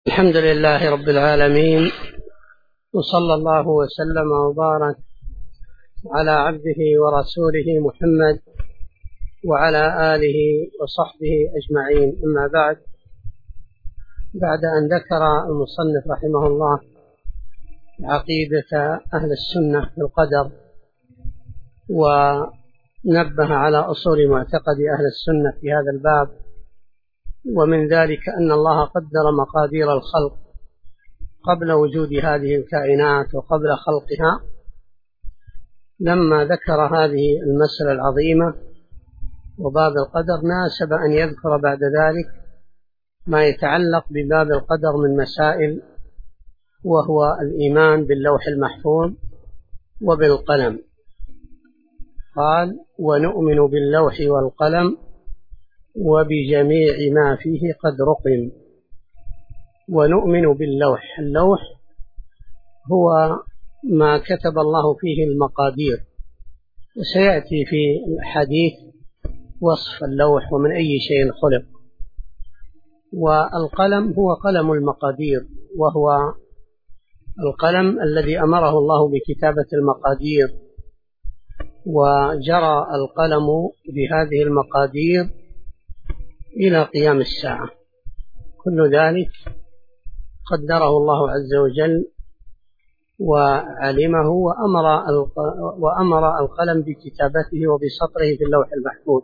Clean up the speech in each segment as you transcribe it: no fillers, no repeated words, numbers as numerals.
الحمد لله رب العالمين، وصلى الله وسلم وبارك على عبده ورسوله محمد وعلى آله وصحبه أجمعين. أما بعد أن ذكر المصنف رحمه الله عقيدة أهل السنة في القدر ونبه على أصول معتقد أهل السنة في هذا الباب، ومن ذلك أن الله قدر مقادير الخلق قبل وجود هذه الكائنات وقبل خلقها. لما ذكر هذه المسألة العظيمة وباب القدر ناسب أن يذكر بعد ذلك ما يتعلق بباب القدر من مسائل، وهو الإيمان باللوح المحفوظ وبالقلم. قال: ونؤمن باللوح والقلم وبجميع ما فيه قد رقم. ونؤمن باللوح، اللوح هو ما كتب الله فيه المقادير، وسيأتي في الحديث وصف اللوح ومن أي شيء خلق. والقلم هو قلم المقادير، وهو القلم الذي أمره الله بكتابة المقادير، وجرى القلم بهذه المقادير إلى قيام الساعة. كل ذلك قدره الله عز وجل وعلمه، وأمر القلم بكتابته وبسطره في اللوح المحفوظ.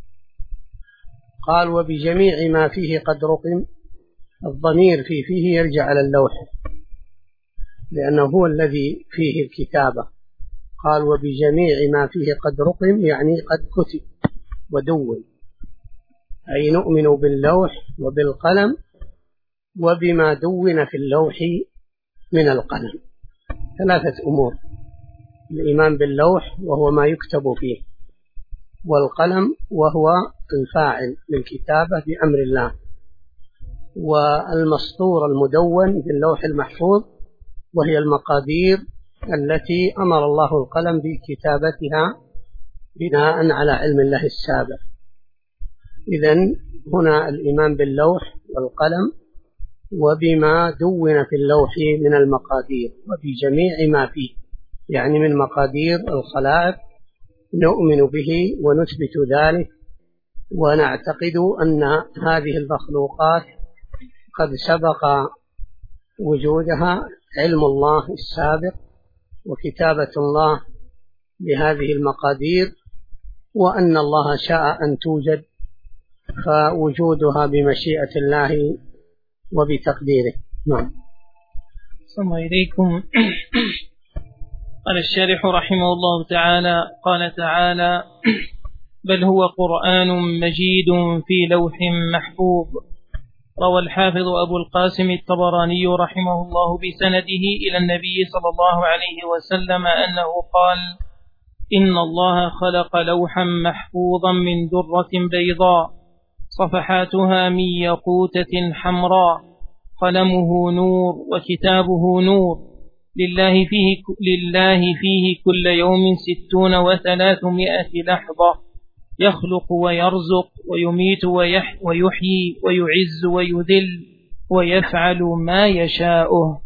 قال: وبجميع ما فيه قد رقم. الضمير فيه يرجع على اللوح، لأنه هو الذي فيه الكتابة. قال: وبجميع ما فيه قد رقم، يعني قد كتب ودون، أي نؤمن باللوح وبالقلم وبما دون في اللوح من القلم. ثلاثة أمور: الإيمان باللوح وهو ما يكتب فيه، والقلم وهو الفاعل للكتابة بأمر الله، والمسطور المدون في اللوح المحفوظ وهي المقادير التي أمر الله القلم بكتابتها بناء على علم الله السابق. إذن هنا الإيمان باللوح والقلم وبما دون في اللوح من المقادير وبجميع ما فيه، يعني من مقادير الخلائق، نؤمن به ونثبت ذلك، ونعتقد أن هذه المخلوقات قد سبق وجودها علم الله السابق وكتابة الله لهذه المقادير، وأن الله شاء أن توجد، فوجودها بمشيئة الله وبتقديره. نعم. ثم إليكم. قال الشارح رحمه الله تعالى: قال تعالى: بل هو قرآن مجيد في لوح محفوظ. روى الحافظ أبو القاسم الطبراني رحمه الله بسنده إلى النبي صلى الله عليه وسلم أنه قال: إن الله خلق لوحا محفوظا من درة بيضاء صفحاتها من ياقوتة حمراء، قلمه نور وكتابه نور، لله فيه كل يوم 60 و300 لحظة، يخلق ويرزق ويميت ويحيي ويعز ويذل ويفعل ما يشاءه.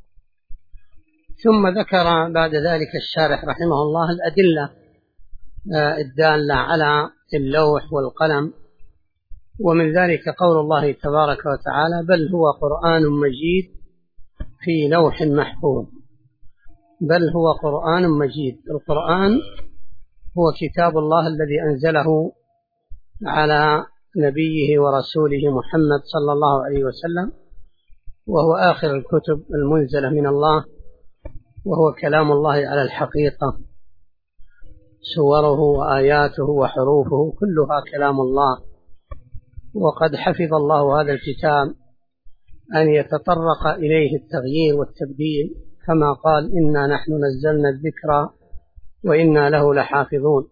ثم ذكر بعد ذلك الشارح رحمه الله الأدلة الدالة على اللوح والقلم، ومن ذلك قول الله تبارك وتعالى: بل هو قرآن مجيد في لوح محفوظ. بل هو قرآن مجيد. القرآن هو كتاب الله الذي أنزله على نبيه ورسوله محمد صلى الله عليه وسلم، وهو آخر الكتب المنزلة من الله، وهو كلام الله على الحقيقة، سوره وآياته وحروفه كلها كلام الله. وقد حفظ الله هذا الكتاب أن يتطرق إليه التغيير والتبديل، كما قال: إنا نحن نزلنا الذكر وإنا له لحافظون.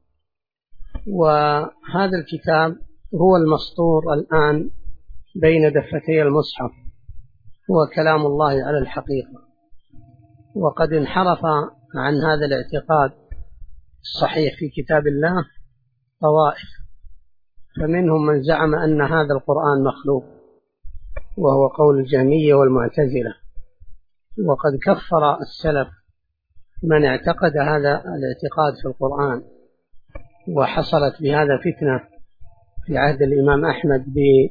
وهذا الكتاب هو المسطور الآن بين دفتي المصحف، هو كلام الله على الحقيقة. وقد انحرف عن هذا الاعتقاد الصحيح في كتاب الله طوائف، فمنهم من زعم أن هذا القرآن مخلوق، وهو قول الجهمية والمعتزلة. وقد كفر السلف من اعتقد هذا الاعتقاد في القرآن، وحصلت بهذا فتنة في عهد الإمام أحمد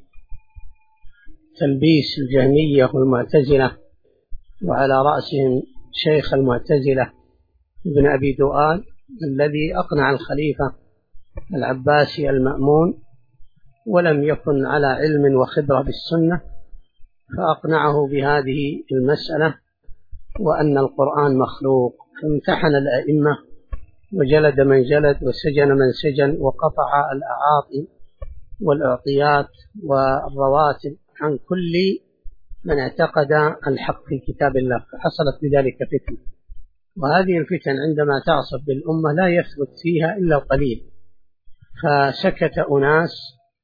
بتلبيس الجهمية والمعتزلة، وعلى رأسهم شيخ المعتزلة ابن أبي دؤاد الذي أقنع الخليفة العباسي المأمون ولم يكن على علم وخبرة بالسنة، فأقنعه بهذه المسألة وأن القرآن مخلوق، فامتحن الأئمة وجلد من جلد وسجن من سجن وقطع الأعاطي والأعطيات والرواتب عن كل من اعتقد الحق في كتاب الله، فحصلت بذلك فتنة. وهذه الفتن عندما تعصف بالأمة لا يثبت فيها إلا القليل، فسكت أناس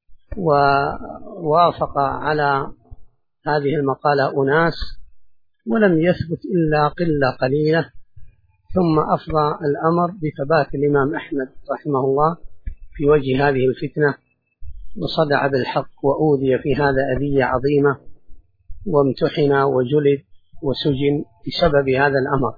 ووافق على هذه المقالة أناس، ولم يثبت إلا قلة قليلة، ثم أفضى الأمر بثبات الإمام أحمد رحمه الله في وجه هذه الفتنة، وصدع بالحق وأوذي في هذا أذية عظيمة، وامتحن وجلد وسجن بسبب هذا الأمر.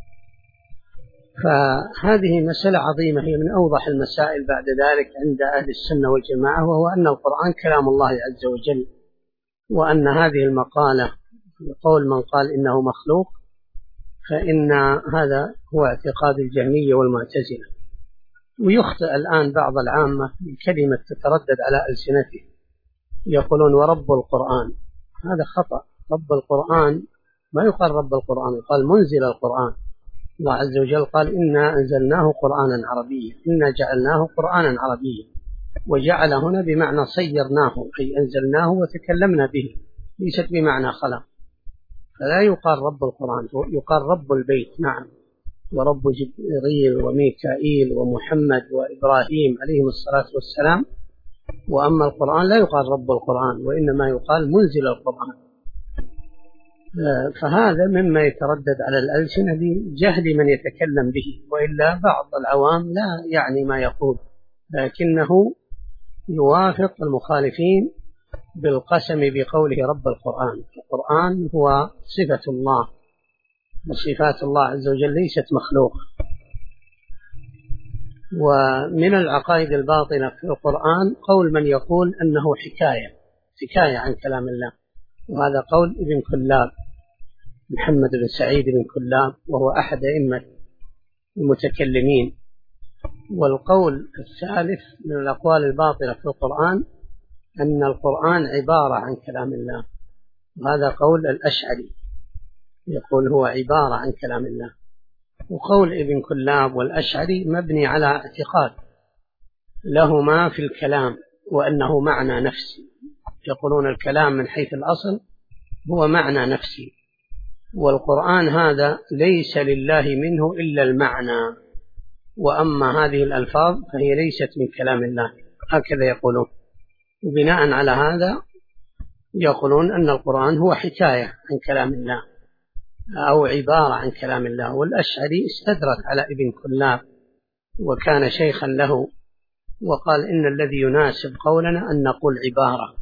فهذه مسألة عظيمة، هي من أوضح المسائل بعد ذلك عند أهل السنة والجماعة، وهو أن القرآن كلام الله عز وجل، وأن هذه المقالة قول من قال إنه مخلوق، فإن هذا هو اعتقاد الجهمية والمعتزلة. ويخطئ الآن بعض العامة بكلمة تتردد على ألسنته، يقولون ورب القرآن، هذا خطأ. رب القرآن ما يقال رب القرآن، يقال منزل القرآن. الله عز وجل قال إنا أنزلناه قرآنا عربيا، إنا جعلناه قرآنا عربيا، وجعل هنا بمعنى صيرناه، أي أنزلناه وتكلمنا به، ليست بمعنى خلق. فلا يقال رب القرآن، يقال رب البيت، نعم، ورب جبريل وميكائيل ومحمد وإبراهيم عليهم الصلاة والسلام. وأما القرآن لا يقال رب القرآن، وإنما يقال منزل القرآن. فهذا مما يتردد على الألسنة بجهل من يتكلم به، وإلا بعض العوام لا يعني ما يقول، لكنه يوافق المخالفين بالقسم بقوله رب القرآن. القرآن هو صفة الله، وصفات الله عز وجل ليست مخلوقة. ومن العقائد الباطلة في القرآن قول من يقول أنه حكاية عن كلام الله، وهذا قول ابن كلاب، محمد بن سعيد بن كلاب، وهو أحد أئمة المتكلمين. والقول الثالث من الأقوال الباطلة في القرآن أن القرآن عبارة عن كلام الله، وهذا قول الأشعري، يقول هو عبارة عن كلام الله. وقول ابن كلاب والأشعري مبني على اعتقاد لهما في الكلام، وأنه معنى نفسي. يقولون الكلام من حيث الأصل هو معنى نفسي، والقرآن هذا ليس لله منه إلا المعنى، وأما هذه الألفاظ فهي ليست من كلام الله، هكذا يقولون. وبناء على هذا يقولون أن القرآن هو حكاية عن كلام الله أو عبارة عن كلام الله. والأشعري استدرك على ابن كلاب وكان شيخا له، وقال إن الذي يناسب قولنا أن نقول عبارة،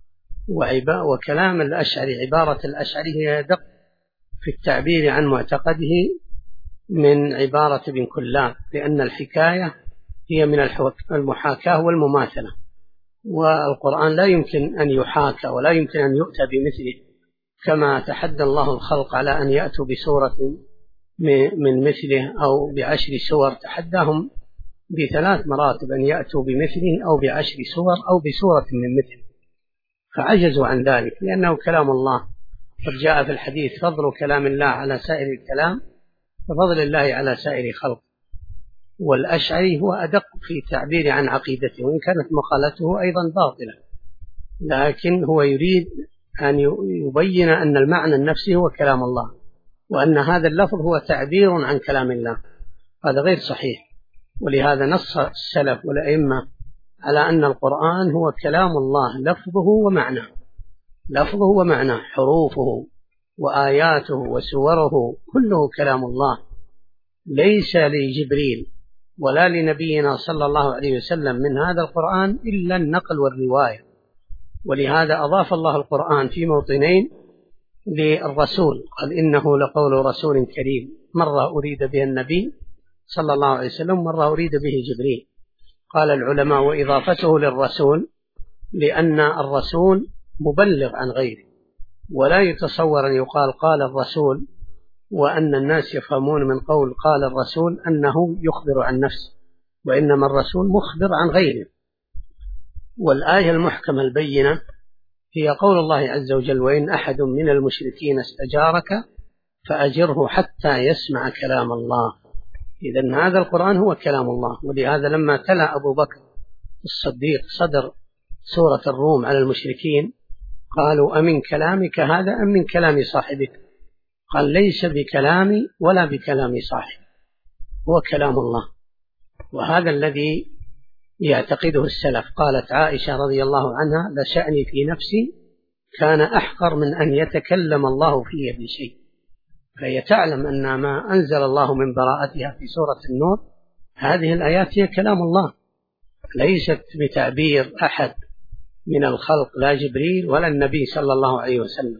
وكلام الأشعري، عبارة الأشعري هي دق في التعبير عن معتقده من عبارة ابن كلاب، لأن الحكاية هي من المحاكاة والمماثلة، والقرآن لا يمكن أن يحاكى ولا يمكن أن يؤتى بمثله، كما تحدى الله الخلق على أن يأتوا بسورة من مثله أو بعشر سور، تحداهم ب3 مراتب أن يأتوا بمثله أو بعشر سور أو بسورة من مثله، فعجزوا عن ذلك لأنه كلام الله. قد جاء في الحديث فضل كلام الله على سائر الكلام وفضل الله على سائر خلق. والأشعري هو أدق في التعبير عن عقيدته، وإن كانت مقالته أيضا باطلة، لكن هو يريد أن يبين أن المعنى النفسي هو كلام الله، وأن هذا اللفظ هو تعبير عن كلام الله. هذا غير صحيح. ولهذا نص السلف والأئمة على أن القرآن هو كلام الله لفظه ومعناه، حروفه وآياته وسوره كله كلام الله، ليس لجبريل ولا لنبينا صلى الله عليه وسلم من هذا القرآن إلا النقل والرواية، ولهذا أضاف الله القرآن في موطنين للرسول، قال إنه لقول رسول كريم، مرة أريد به النبي صلى الله عليه وسلم، مرة أريد به جبريل. قال العلماء وإضافته للرسول لأن الرسول مبلغ عن غيره، ولا يتصور أن يقال قال الرسول وأن الناس يفهمون من قول قال الرسول أنه يخبر عن نفسه، وإنما الرسول مخبر عن غيره. والآية المحكمة البينة هي قول الله عز وجل: وإن أحد من المشركين استجارك فأجره حتى يسمع كلام الله. إذن هذا القرآن هو كلام الله. ولهذا لما تلا أبو بكر الصديق صدر سورة الروم على المشركين قالوا: أمن كلامك هذا أم من كلام صاحبك؟ قال: ليس بكلامي ولا بكلام صاحبي، هو كلام الله. وهذا الذي يعتقده السلف. قالت عائشة رضي الله عنها: لشأني في نفسي كان أحقر من أن يتكلم الله في بشيء. فهي تعلم أن ما أنزل الله من براءتها في سورة النور هذه الآيات هي كلام الله، ليست بتعبير أحد من الخلق، لا جبريل ولا النبي صلى الله عليه وسلم.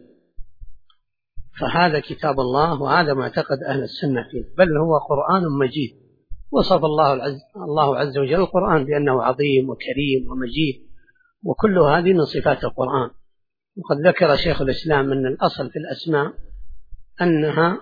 فهذا كتاب الله، وهذا معتقد أهل السنة فيه، بل هو قرآن مجيد. وصف الله عز وجل القرآن بأنه عظيم وكريم ومجيد، وكل هذه من صفات القرآن. وقد ذكر شيخ الإسلام أن الأصل في الأسماء أنها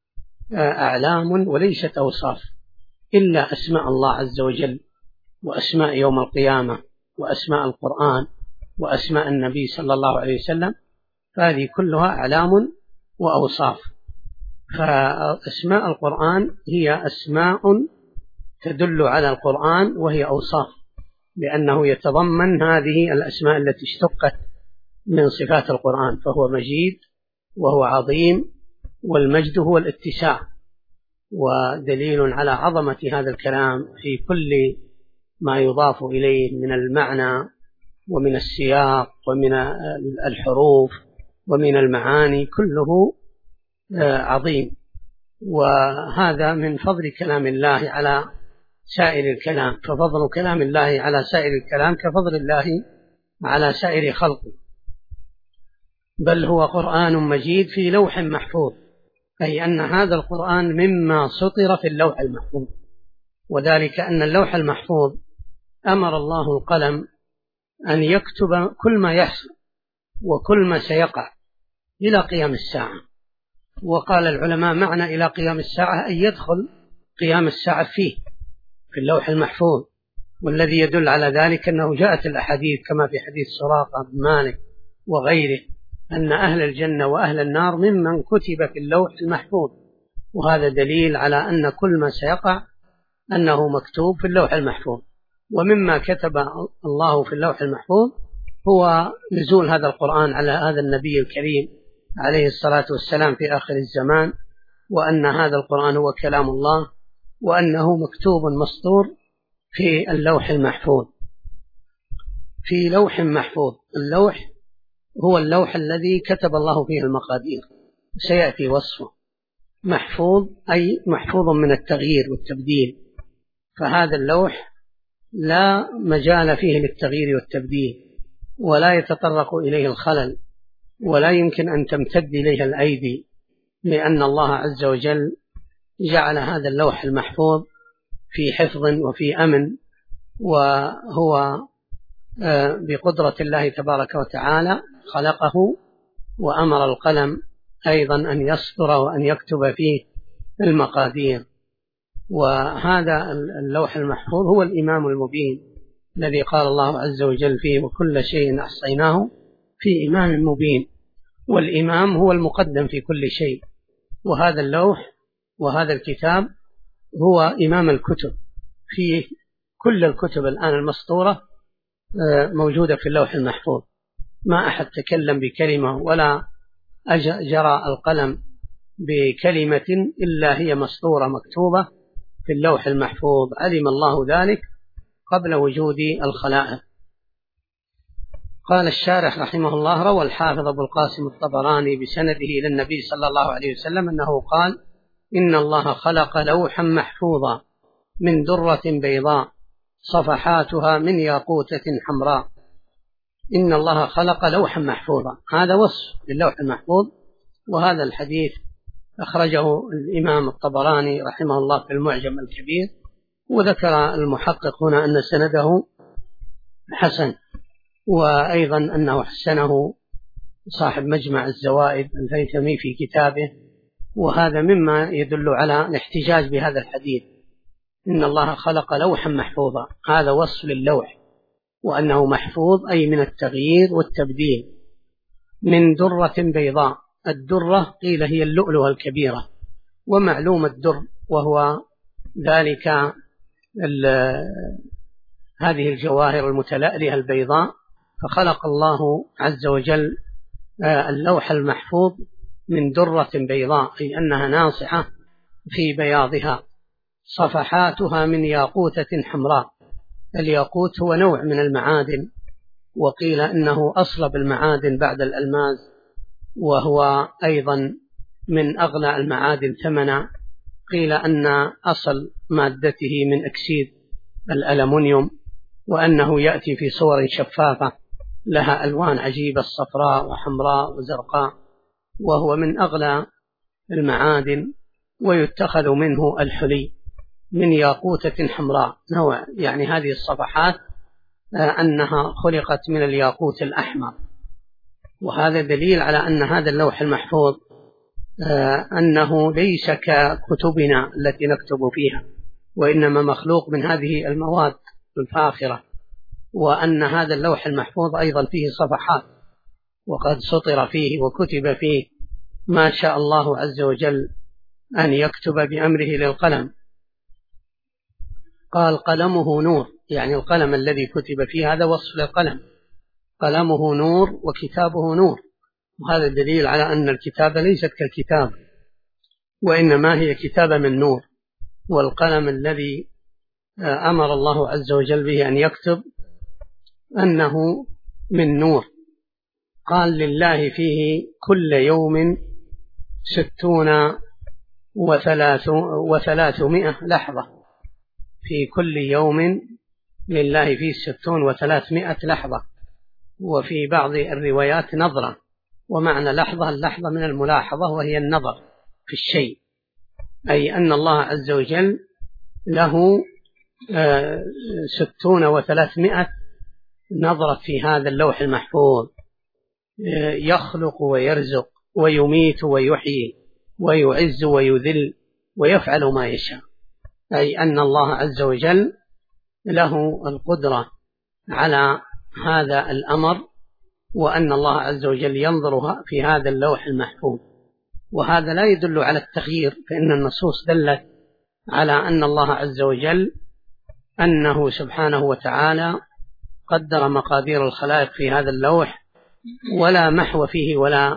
أعلام وليست أوصاف، إلا أسماء الله عز وجل وأسماء يوم القيامة وأسماء القرآن وأسماء النبي صلى الله عليه وسلم، فهذه كلها أعلام وأوصاف. فأسماء القرآن هي أسماء تدل على القرآن وهي أوصاف، لأنه يتضمن هذه الأسماء التي اشتقت من صفات القرآن، فهو مجيد وهو عظيم، والمجد هو الاتساع، ودليل على عظمة هذا الكلام في كل ما يضاف إليه من المعنى ومن السياق ومن الحروف ومن المعاني، كله عظيم. وهذا من فضل كلام الله على سائر الكلام، ففضل كلام الله على سائر الكلام كفضل الله على سائر خلقه. بل هو قرآن مجيد في لوح محفوظ، أي أن هذا القرآن مما سطر في اللوح المحفوظ، وذلك أن اللوح المحفوظ أمر الله القلم أن يكتب كل ما يحصل وكل ما سيقع إلى قيام الساعة. وقال العلماء معنى إلى قيام الساعة أن يدخل قيام الساعة فيه في اللوح المحفوظ. والذي يدل على ذلك أنه جاءت الأحاديث كما في حديث سراقة بن مالك وغيره أن أهل الجنة وأهل النار ممن كتب في اللوح المحفوظ، وهذا دليل على أن كل ما سيقع أنه مكتوب في اللوح المحفوظ. ومما كتب الله في اللوح المحفوظ هو نزول هذا القرآن على هذا النبي الكريم عليه الصلاة والسلام في آخر الزمان، وأن هذا القرآن هو كلام الله، وأنه مكتوب مسطور في اللوح المحفوظ. في لوح محفوظ، اللوح هو اللوح الذي كتب الله فيه المقادير، سيأتي وصفه. محفوظ أي محفوظ من التغيير والتبديل، فهذا اللوح لا مجال فيه للتغيير والتبديل، ولا يتطرق إليه الخلل، ولا يمكن أن تمتد إليه الأيدي، لأن الله عز وجل جعل هذا اللوح المحفوظ في حفظ وفي أمن، وهو بقدرة الله تبارك وتعالى خلقه، وأمر القلم أيضا أن يسطر وأن يكتب فيه المقادير. وهذا اللوح المحفوظ هو الإمام المبين الذي قال الله عز وجل فيه: وكل شيء أحصيناه في إمام مبين. والإمام هو المقدم في كل شيء، وهذا اللوح وهذا الكتاب هو إمام الكتب. في كل الكتب الآن المسطورة موجودة في اللوح المحفوظ، ما أحد تكلم بكلمة ولا جرى القلم بكلمة إلا هي مسطورة مكتوبة في اللوح المحفوظ، علم الله ذلك قبل وجود الخلائق. قال الشارح رحمه الله: روى الحافظ أبو القاسم الطبراني بسنده إلى النبي صلى الله عليه وسلم أنه قال: إن الله خلق لوحا محفوظا من درة بيضاء صفحاتها من ياقوتة حمراء، إن الله خلق لوحا محفوظا، هذا وصف للوح المحفوظ. وهذا الحديث أخرجه الإمام الطبراني رحمه الله في المعجم الكبير، وذكر المحقق هنا أن سنده حسن، وأيضا أنه حسنه صاحب مجمع الزوائد الهيثمي في كتابه. وهذا مما يدل على الاحتجاج بهذا الحديث، إن الله خلق لوحا محفوظا، هذا وصف للوح، وأنه محفوظ أي من التغيير والتبديل، من درة بيضاء. الدرة قيل هي اللؤلؤة الكبيرة، ومعلوم الدر وهو ذلك هذه الجواهر المتلألئة البيضاء. فخلق الله عز وجل اللوح المحفوظ من درة بيضاء، أي أنها ناصعة في بياضها، صفحاتها من ياقوتة حمراء. الياقوت هو نوع من المعادن، وقيل إنه أصلب المعادن بعد الألماس، وهو أيضا من أغلى المعادن ثمنا. قيل أن أصل مادته من أكسيد الألمنيوم، وأنه يأتي في صور شفافة لها ألوان عجيبة، صفراء وحمراء وزرقاء، وهو من أغلى المعادن، ويتخذ منه الحلي من ياقوتة حمراء نوع، يعني هذه الصفحات أنها خلقت من الياقوت الأحمر. وهذا دليل على أن هذا اللوح المحفوظ أنه ليس ككتبنا التي نكتب فيها، وإنما مخلوق من هذه المواد الفاخرة، وأن هذا اللوح المحفوظ أيضا فيه صفحات، وقد سطر فيه وكتب فيه ما شاء الله عز وجل أن يكتب بأمره للقلم. قال قلمه نور، يعني القلم الذي كتب فيه هذا وصف للقلم، قلمه نور وكتابه نور. وهذا دليل على أن الكتابة ليست كالكتاب، وإنما هي كتابة من نور. والقلم الذي أمر الله عز وجل به أن يكتب أنه من نور. قال لله فيه كل يوم 60 و300 لحظة، في كل يوم لله فيه 60 و300 لحظة. وفي بعض الروايات نظرة، ومعنى لحظة اللحظة من الملاحظة، وهي النظر في الشيء، أي أن الله عز وجل له 60 و300 نظرة في هذا اللوح المحفوظ، يخلق ويرزق ويميت ويحيي ويعز ويذل ويفعل ما يشاء، أي أن الله عز وجل له القدرة على هذا الأمر، وأن الله عز وجل ينظر في هذا اللوح المحفوظ. وهذا لا يدل على التغيير، فإن النصوص دلت على أن الله عز وجل أنه سبحانه وتعالى قدر مقادير الخلائق في هذا اللوح، ولا محو فيه ولا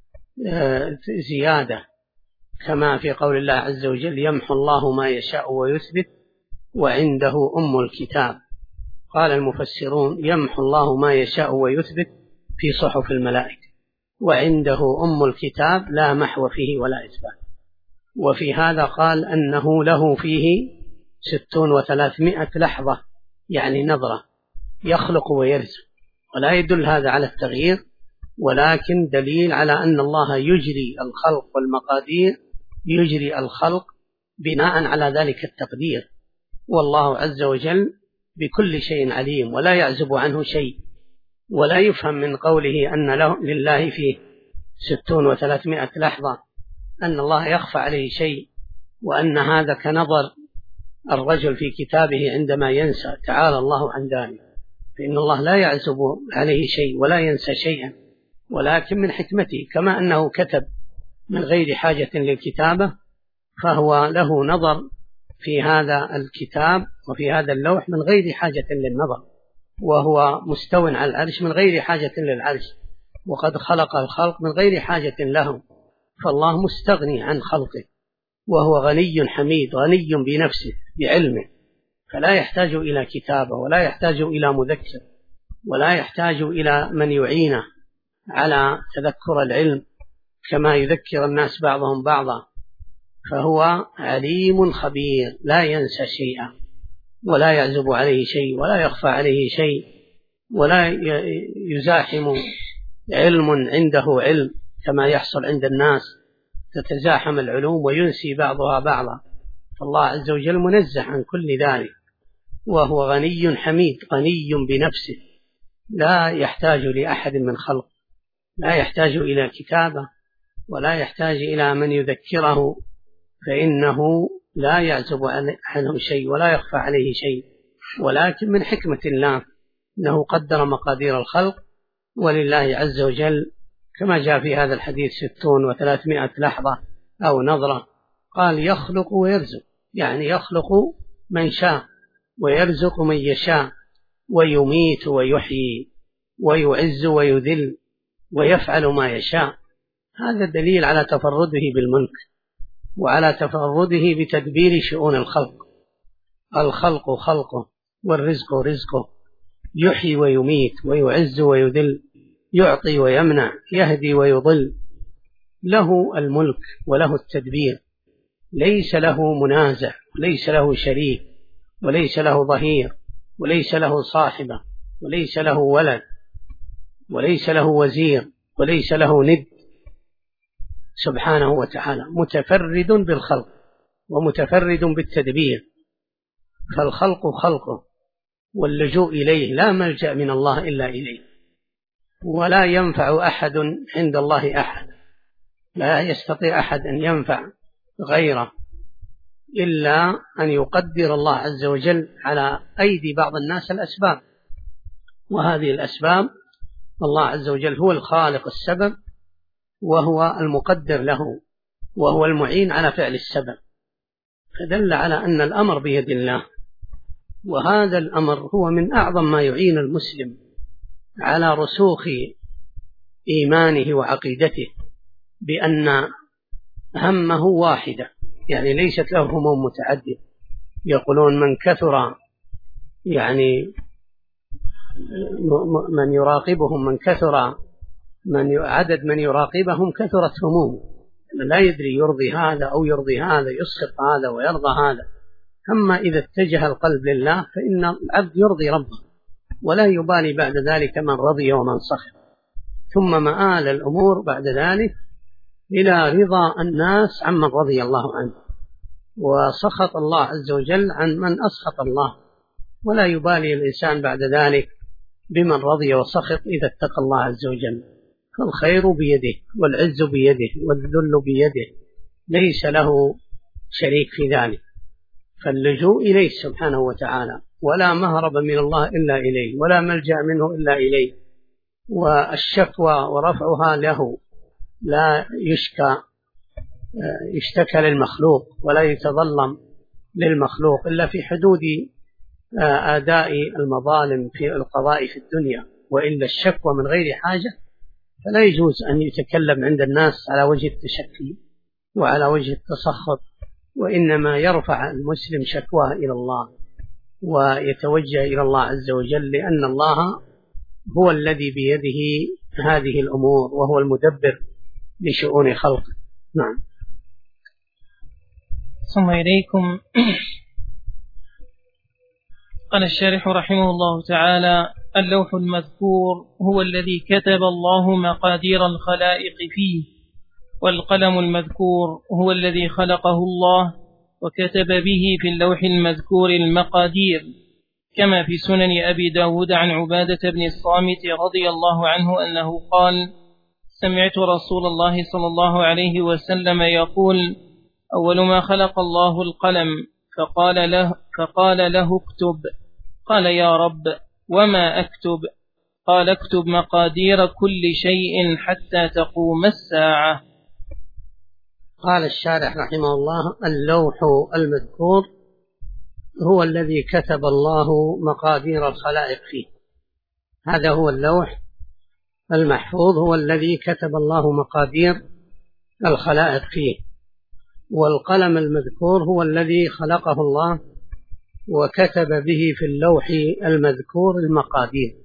زيادة، كما في قول الله عز وجل يمحو الله ما يشاء ويثبت وعنده أم الكتاب. قال المفسرون يمحو الله ما يشاء ويثبت في صحف الملائكة، وعنده أم الكتاب لا محو فيه ولا إثبات. وفي هذا قال أنه له فيه 60 و300 لحظة، يعني نظرة، يخلق ويرزق. ولا يدل هذا على التغيير، ولكن دليل على أن الله يجري الخلق والمقادير، يجري الخلق بناء على ذلك التقدير. والله عز وجل بكل شيء عليم، ولا يعزب عنه شيء. ولا يفهم من قوله أن لله فيه 60 و300 لحظة أن الله يخفى عليه شيء، وأن هذا كنظر الرجل في كتابه عندما ينسى. تعالى الله عن ذلك، فإن الله لا يعزب عليه شيء ولا ينسى شيئا، ولكن من حكمته كما أنه كتب من غير حاجة للكتابة، فهو له نظر في هذا الكتاب وفي هذا اللوح من غير حاجة للنظر، وهو مستو على العرش من غير حاجة للعرش، وقد خلق الخلق من غير حاجة له. فالله مستغني عن خلقه، وهو غني حميد، غني بنفسه بعلمه، فلا يحتاج إلى كتابة، ولا يحتاج إلى مذكر، ولا يحتاج إلى من يعينه على تذكر العلم كما يذكر الناس بعضهم بعضا. فهو عليم خبير لا ينسى شيئا، ولا يعزب عليه شيء، ولا يخفى عليه شيء، ولا يزاحم علم عنده علم كما يحصل عند الناس، تتزاحم العلوم وينسي بعضها بعضا. فالله عز وجل منزه عن كل ذلك، وهو غني حميد، غني بنفسه، لا يحتاج لأحد من خلق، لا يحتاج إلى كتابة ولا يحتاج إلى من يذكره، فإنه لا يعزب عنه شيء ولا يخفى عليه شيء، ولكن من حكمة الله أنه قدر مقادير الخلق. ولله عز وجل كما جاء في هذا الحديث 60 و300 لحظة أو نظرة، قال يخلق ويرزق، يعني يخلق من شاء ويرزق من يشاء ويميت ويحيي ويعز ويذل ويفعل ما يشاء. هذا دليل على تفرده بالملك وعلى تفرده بتدبير شؤون الخلق. الخلق خلقه والرزق رزقه، يحيي ويميت ويعز ويذل، يعطي ويمنع، يهدي ويضل، له الملك وله التدبير، ليس له منازع، ليس له شريك، وليس له ظهير، وليس له صاحبة، وليس له ولد، وليس له وزير، وليس له ند، سبحانه وتعالى متفرد بالخلق ومتفرد بالتدبير. فالخلق خلقه، واللجوء إليه لا ملجأ من الله إلا إليه، ولا ينفع أحد عند الله أحد، لا يستطيع أحد أن ينفع غيره إلا أن يقدر الله عز وجل على أيدي بعض الناس الأسباب، وهذه الأسباب الله عز وجل هو الخالق السبب، وهو المقدر له، وهو المعين على فعل السبب، فدل على أن الأمر بيد الله. وهذا الأمر هو من أعظم ما يعين المسلم على رسوخ إيمانه وعقيدته، بأن همه واحدة، يعني ليست له هموم متعددة. يقولون من كثر، يعني من يراقبهم، من كثر عدد من يراقبهم كثرت همومه، لا يدري يرضي هذا أو يرضي هذا، يسخط هذا ويرضى هذا. أما إذا اتجه القلب لله فإن العبد يرضي ربه، ولا يبالي بعد ذلك من رضي ومن سخط، ثم مآل الأمور بعد ذلك إلى رضا الناس عمن رضي الله عنه، وسخط الله عز وجل عن من أسخط الله، ولا يبالي الإنسان بعد ذلك بمن رضي وسخط إذا اتقى الله عز وجل. فالخير بيده والعز بيده والذل بيده، ليس له شريك في ذلك، فاللجوء إليه سبحانه وتعالى، ولا مهرب من الله إلا إليه، ولا ملجأ منه إلا إليه. والشكوى ورفعها له، لا يشتكى للمخلوق ولا يتظلم للمخلوق إلا في حدود آداء المظالم في القضاء في الدنيا، وإلا الشكوى من غير حاجة فلا يجوز أن يتكلم عند الناس على وجه التشكي وعلى وجه التسخط، وإنما يرفع المسلم شكواه إلى الله ويتوجه إلى الله عز وجل، لأن الله هو الذي بيده هذه الأمور، وهو المدبر لشؤون خلقه. نعم. ثم إليكم. قال الشارح رحمه الله تعالى: اللوح المذكور هو الذي كتب الله مقادير الخلائق فيه، والقلم المذكور هو الذي خلقه الله وكتب به في اللوح المذكور المقادير، كما في سنن أبي داود عن عبادة بن الصامت رضي الله عنه أنه قال: سمعت رسول الله صلى الله عليه وسلم يقول: أول ما خلق الله القلم، فقال له اكتب. قال: يا رب، وما أكتب؟ قال: اكتب مقادير كل شيء حتى تقوم الساعة. قال الشارح رحمه الله: اللوح المذكور هو الذي كتب الله مقادير الخلائق فيه. هذا هو اللوح المحفوظ، هو الذي كتب الله مقادير الخلائق فيه. والقلم المذكور هو الذي خلقه الله وكتب به في اللوح المذكور المقادير.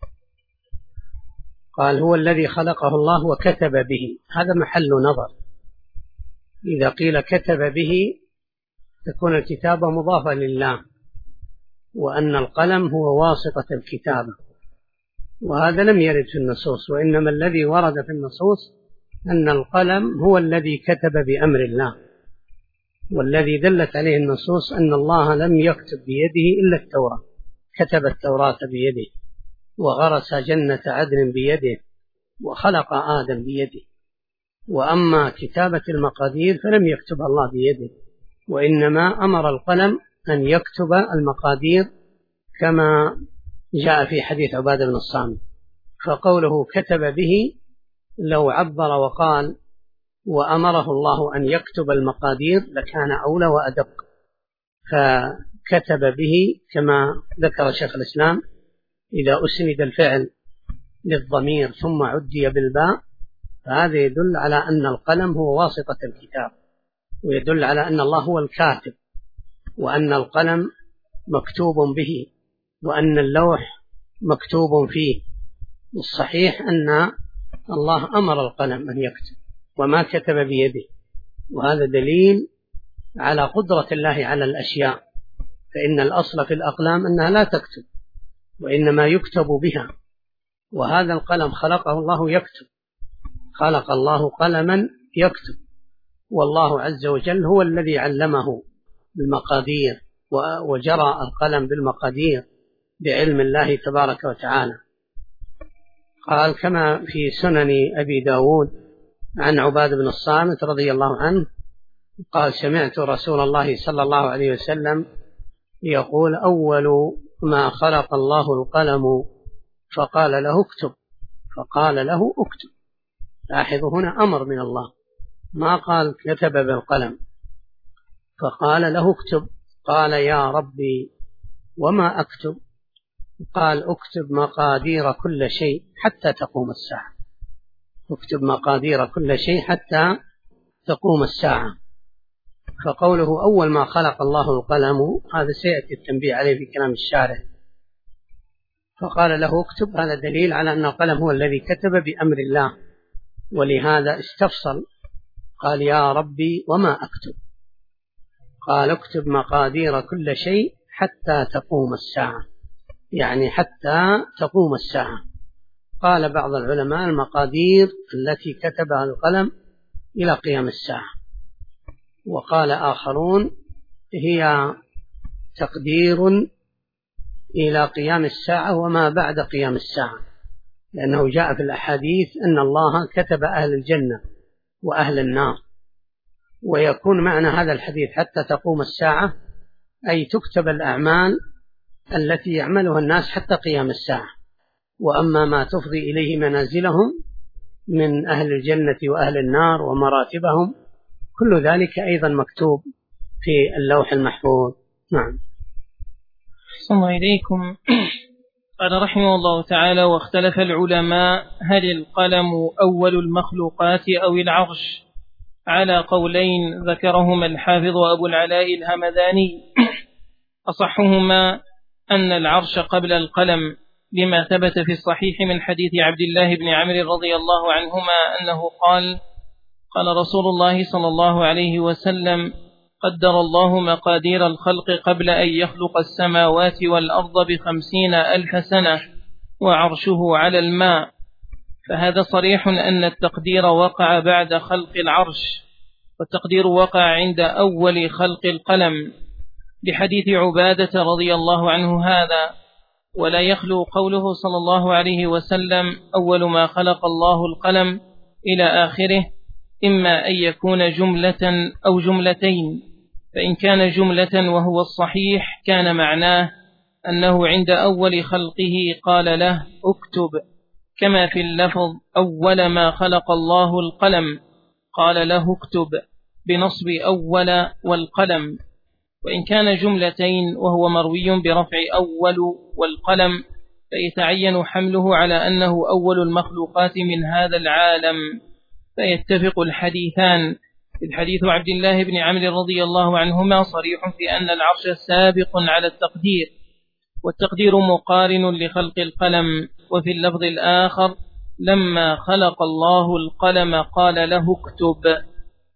قال هو الذي خلقه الله وكتب به، هذا محل نظر. إذا قيل كتب به تكون الكتابة مضافة لله، وأن القلم هو واسطة الكتابة، وهذا لم يرد في النصوص، وإنما الذي ورد في النصوص أن القلم هو الذي كتب بأمر الله، والذي دلت عليه النصوص أن الله لم يكتب بيده إلا التوراة، كتب التوراة بيده، وغرس جنة عدن بيده، وخلق آدم بيده. وأما كتابة المقادير فلم يكتب الله بيده، وإنما أمر القلم أن يكتب المقادير كما جاء في حديث عبادة بن الصامت. فقوله كتب به لو عبر وقال وأمره الله أن يكتب المقادير لكان أولى وأدق، فكتب به كما ذكر شيخ الإسلام إذا أسند الفعل للضمير ثم عدي بالباء فهذا يدل على أن القلم هو واسطة الكتاب، ويدل على أن الله هو الكاتب، وأن القلم مكتوب به، وأن اللوح مكتوب فيه. والصحيح أن الله أمر القلم أن يكتب وما كتب بيده، وهذا دليل على قدرة الله على الأشياء، فإن الأصل في الأقلام أنها لا تكتب وإنما يكتب بها، وهذا القلم خلقه الله يكتب، خلق الله قلما يكتب، والله عز وجل هو الذي علمه بالمقادير وجرى القلم بالمقادير بعلم الله تبارك وتعالى. قال كما في سنن أبي داود عن عبادة بن الصامت رضي الله عنه قال سمعت رسول الله صلى الله عليه وسلم يقول أول ما خلق الله القلم فقال له اكتب، فقال له اكتب. لاحظوا هنا أمر من الله، ما قال كتب بالقلم، فقال له اكتب. قال يا ربي وما أكتب؟ قال اكتب مقادير كل شيء حتى تقوم الساعة، اكتب مقادير كل شيء حتى تقوم الساعة. فقوله أول ما خلق الله القلم هذا سيأتي التنبيه عليه في كلام الشارح، فقال له اكتب، هذا دليل على أن القلم هو الذي كتب بأمر الله، ولهذا استفصل قال يا ربي وما أكتب؟ قال اكتب مقادير كل شيء حتى تقوم الساعة، يعني حتى تقوم الساعة. قال بعض العلماء المقادير التي كتبها القلم إلى قيام الساعة، وقال آخرون هي تقدير إلى قيام الساعة وما بعد قيام الساعة، لأنه جاء في الأحاديث أن الله كتب أهل الجنة وأهل النار، ويكون معنى هذا الحديث حتى تقوم الساعة أي تكتب الأعمال التي يعملها الناس حتى قيام الساعة، وأما ما تفضي إليه منازلهم من أهل الجنة وأهل النار ومراتبهم كل ذلك أيضا مكتوب في اللوح المحفوظ. نعم. صلى إليكم. قال رحمه الله تعالى واختلف العلماء هل القلم أول المخلوقات أو العرش على قولين ذكرهما الحافظ أبو العلاء الهمداني، أصحهما أن العرش قبل القلم لما ثبت في الصحيح من حديث عبد الله بن عمرو رضي الله عنهما أنه قال قال رسول الله صلى الله عليه وسلم قدر الله مقادير الخلق قبل أن يخلق السماوات والأرض 50,000 سنة وعرشه على الماء، فهذا صريح أن التقدير وقع بعد خلق العرش، والتقدير وقع عند أول خلق القلم لحديث عبادة رضي الله عنه هذا، ولا يخلو قوله صلى الله عليه وسلم أول ما خلق الله القلم إلى آخره إما أن يكون جملة أو جملتين، فإن كان جملة وهو الصحيح كان معناه أنه عند أول خلقه قال له اكتب، كما في اللفظ أول ما خلق الله القلم قال له اكتب بنصب أول والقلم. وإن كان جملتين وهو مروي برفع أول والقلم فيتعين حمله على أنه أول المخلوقات من هذا العالم، فيتفق الحديثان. الحديث عبد الله بن عمرو رضي الله عنهما صريح في أن العرش سابق على التقدير، والتقدير مقارن لخلق القلم. وفي اللفظ الآخر لما خلق الله القلم قال له اكتب.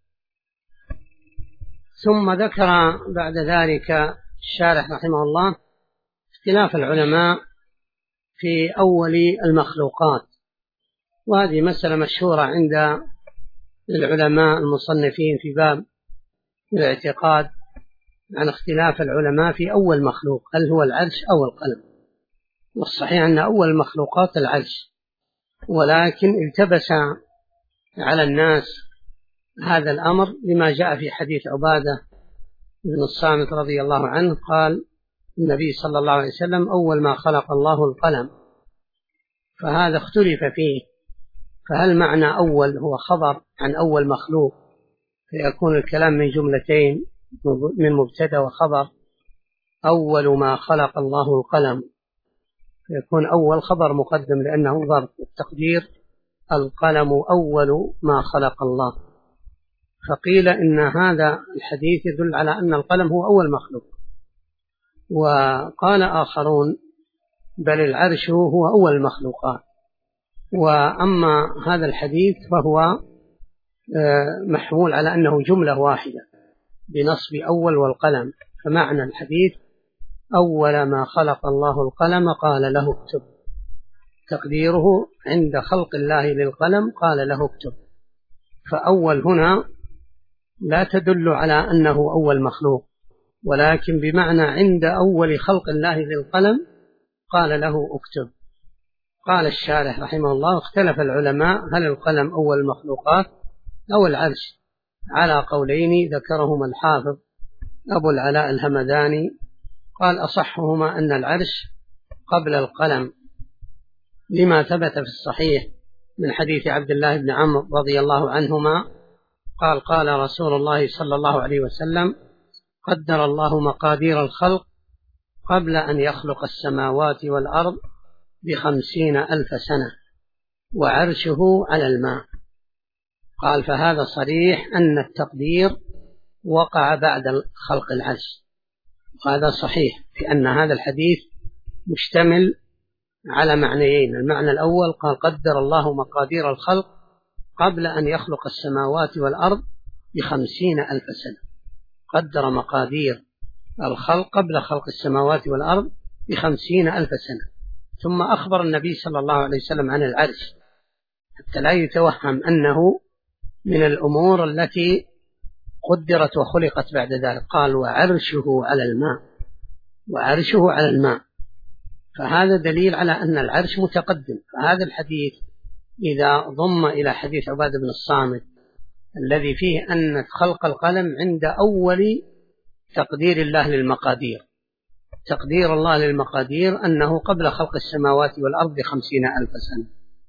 ثم ذكر بعد ذلك الشارح رحمه الله اختلاف العلماء في أول المخلوقات، وهذه مسألة مشهورة عند العلماء المصنفين في باب الاعتقاد عن اختلاف العلماء في أول مخلوق، هل هو العرش أو القلم؟ والصحيح أن أول المخلوقات العرش، ولكن التبس على الناس هذا الأمر لما جاء في حديث عبادة بن الصامت رضي الله عنه، قال النبي صلى الله عليه وسلم: أول ما خلق الله القلم. فهذا اختلف فيه، فهل معنى أول هو خبر عن أول مخلوق فيكون الكلام من جملتين من مبتدأ وخبر، أول ما خلق الله القلم فيكون أول خبر مقدم لأنه ظرف، التقدير القلم أول ما خلق الله. فقيل إن هذا الحديث يدل على أن القلم هو أول مخلوق، وقال آخرون بل العرش هو أول المخلوقات. وأما هذا الحديث فهو محمول على أنه جملة واحدة بنصب أول والقلم، فمعنى الحديث أول ما خلق الله القلم قال له اكتب، تقديره عند خلق الله للقلم قال له اكتب. فأول هنا لا تدل على أنه أول مخلوق، ولكن بمعنى عند أول خلق الله للقلم قال له اكتب. قال الشارح رحمه الله: اختلف العلماء هل القلم أول المخلوقات أو العرش، على قولين ذكرهما الحافظ أبو العلاء الهمداني. قال: أصحهما أن العرش قبل القلم، لما ثبت في الصحيح من حديث عبد الله بن عمرو رضي الله عنهما قال: قال رسول الله صلى الله عليه وسلم: قدر الله مقادير الخلق قبل أن يخلق السماوات والأرض ب50,000 سنة وعرشه على الماء. قال: فهذا صريح أن التقدير وقع بعد خلق العرش، وهذا صحيح في أن هذا الحديث مشتمل على معنيين. المعنى الأول قال: قدر الله مقادير الخلق قبل أن يخلق السماوات والأرض ب50,000 سنة، قدر مقادير الخلق قبل خلق السماوات والأرض ب50,000 سنة. ثم أخبر النبي صلى الله عليه وسلم عن العرش حتى لا يتوهم أنه من الأمور التي قدرت وخلقت بعد ذلك. قال: وعرشه على الماء، وعرشه على الماء، فهذا دليل على أن العرش متقدم. فهذا الحديث إذا ضم إلى حديث عبادة بن الصامت الذي فيه أن خلق القلم عند أول تقدير الله للمقادير، تقدير الله للمقادير أنه قبل خلق السماوات والأرض ب50,000 سنة،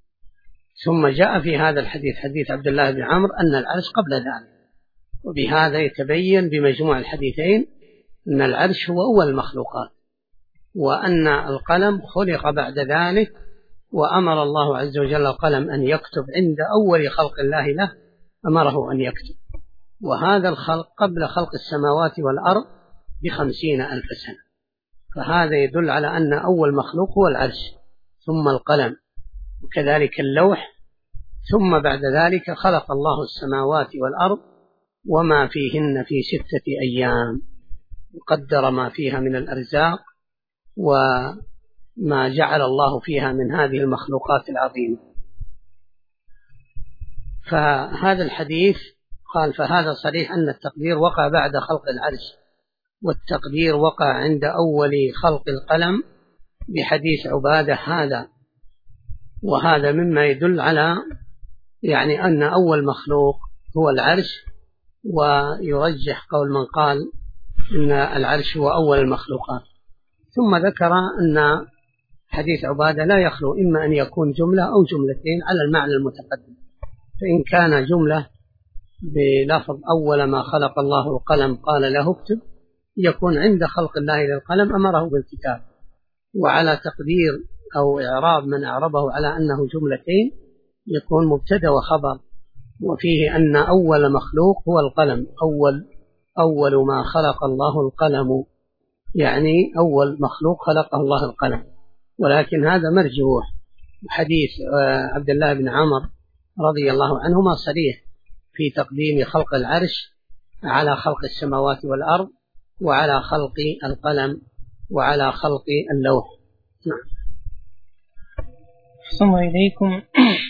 ثم جاء في هذا الحديث حديث عبد الله بن عمرو أن العرش قبل ذلك. وبهذا يتبين بمجموع الحديثين أن العرش هو أول المخلوقات، وأن القلم خلق بعد ذلك، وأمر الله عز وجل القلم أن يكتب عند أول خلق الله له، أمره أن يكتب. وهذا الخلق قبل خلق السماوات والأرض ب50,000 سنة، فهذا يدل على أن أول مخلوق هو العرش ثم القلم وكذلك اللوح، ثم بعد ذلك خلق الله السماوات والأرض وما فيهن في 6 أيام، وقدر ما فيها من الأرزاق وما جعل الله فيها من هذه المخلوقات العظيمة. فهذا الحديث قال: فهذا صريح أن التقدير وقع بعد خلق العرش، والتقدير وقع عند أول خلق القلم بحديث عبادة هذا. وهذا مما يدل على أن أول مخلوق هو العرش، ويرجح قول من قال إن العرش هو أول المخلوقات. ثم ذكر أن حديث عبادة لا يخلو إما أن يكون جملة أو جملتين على المعنى المتقدم، فإن كان جملة بلفظ أول ما خلق الله القلم قال له اكتب، يكون عند خلق الله للقلم أمره بالكتاب. وعلى تقدير أو إعراب من أعربه على أنه جملتين يكون مبتدأ وخبر، وفيه أن أول مخلوق هو القلم، أول ما خلق الله القلم، يعني أول مخلوق خلقه الله القلم. ولكن هذا مرجوح، حديث عبد الله بن عمرو رضي الله عنهما صريح في تقديم خلق العرش على خلق السماوات والأرض، وعلى خلق القلم، وعلى خلق اللوح. نعم. ثم إليكم.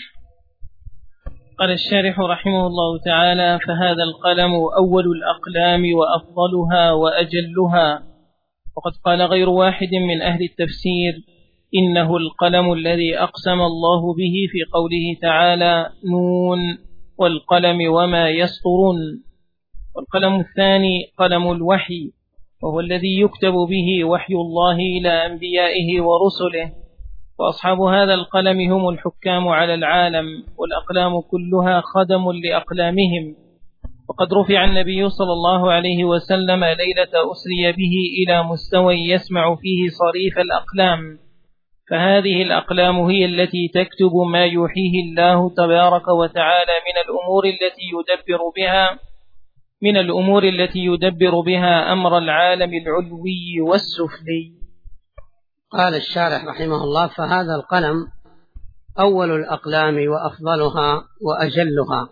قال الشارح رحمه الله تعالى: فهذا القلم أول الأقلام وأفضلها وأجلها. وقد قال غير واحد من أهل التفسير: إنه القلم الذي أقسم الله به في قوله تعالى: نون والقلم وما يسطرون. والقلم الثاني قلم الوحي، وهو الذي يكتب به وحي الله إلى أنبيائه ورسله. وأصحاب هذا القلم هم الحكام على العالم، والأقلام كلها خدم لأقلامهم. وقد رفع النبي صلى الله عليه وسلم ليلة أسري به إلى مستوى يسمع فيه صريف الأقلام، فهذه الأقلام هي التي تكتب ما يوحيه الله تبارك وتعالى من الأمور التي يدبر بها أمر العالم العلوي والسفلي. قال الشارح رحمه الله: فهذا القلم أول الأقلام وأفضلها وأجلها.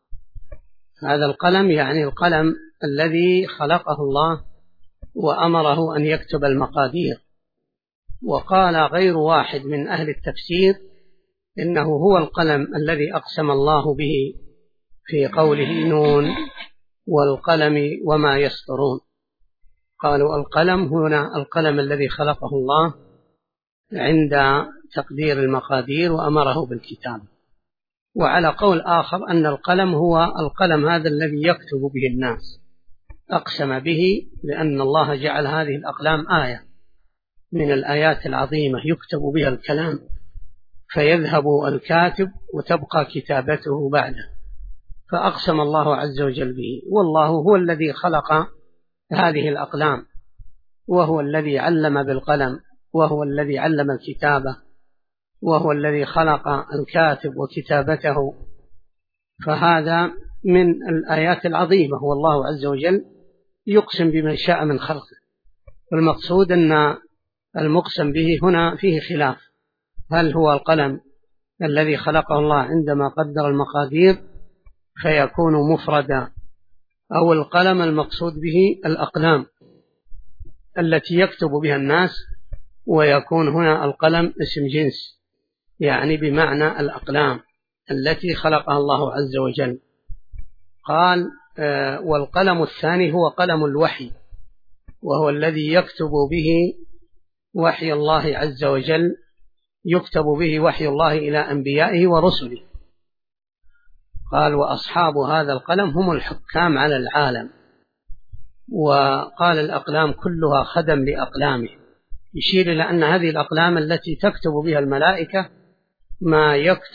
هذا القلم يعني القلم الذي خلقه الله وأمره أن يكتب المقادير. وقال غير واحد من أهل التفسير: إنه هو القلم الذي أقسم الله به في قوله: نون والقلم وما يسطرون. قالوا القلم هنا القلم الذي خلقه الله عند تقدير المقادير وأمره بالكتاب. وعلى قول آخر أن القلم هو القلم هذا الذي يكتب به الناس، أقسم به لأن الله جعل هذه الأقلام آية من الآيات العظيمة يكتب بها الكلام، فيذهب الكاتب وتبقى كتابته بعده، فأقسم الله عز وجل به. والله هو الذي خلق هذه الأقلام، وهو الذي علم بالقلم، وهو الذي علم الكتابة، وهو الذي خلق الكاتب وكتابته. فهذا من الآيات العظيمة، والله عز وجل يقسم بما شاء من خلقه. والمقصود أن المقسم به هنا فيه خلاف، هل هو القلم الذي خلقه الله عندما قدر المقادير فيكون مفردا، أو القلم المقصود به الأقلام التي يكتب بها الناس، ويكون هنا القلم اسم جنس، يعني بمعنى الأقلام التي خلقها الله عز وجل. قال: والقلم الثاني هو قلم الوحي، وهو الذي يكتب به وحي الله عز وجل، يكتب به وحي الله إلى أنبيائه ورسله. قال: وأصحاب هذا القلم هم الحكام على العالم. وقال: الأقلام كلها خدم لأقلامه، يشير إلى أن هذه الأقلام التي تكتب بها الملائكة ما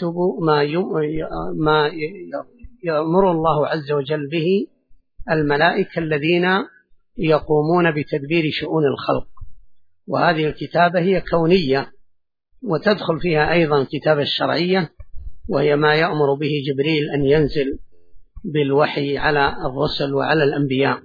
يأمر الله عز وجل به الملائكة الذين يقومون بتدبير شؤون الخلق. وهذه الكتابة هي كونية، وتدخل فيها أيضا كتابة الشرعية، وهي ما يأمر به جبريل أن ينزل بالوحي على الرسل وعلى الأنبياء.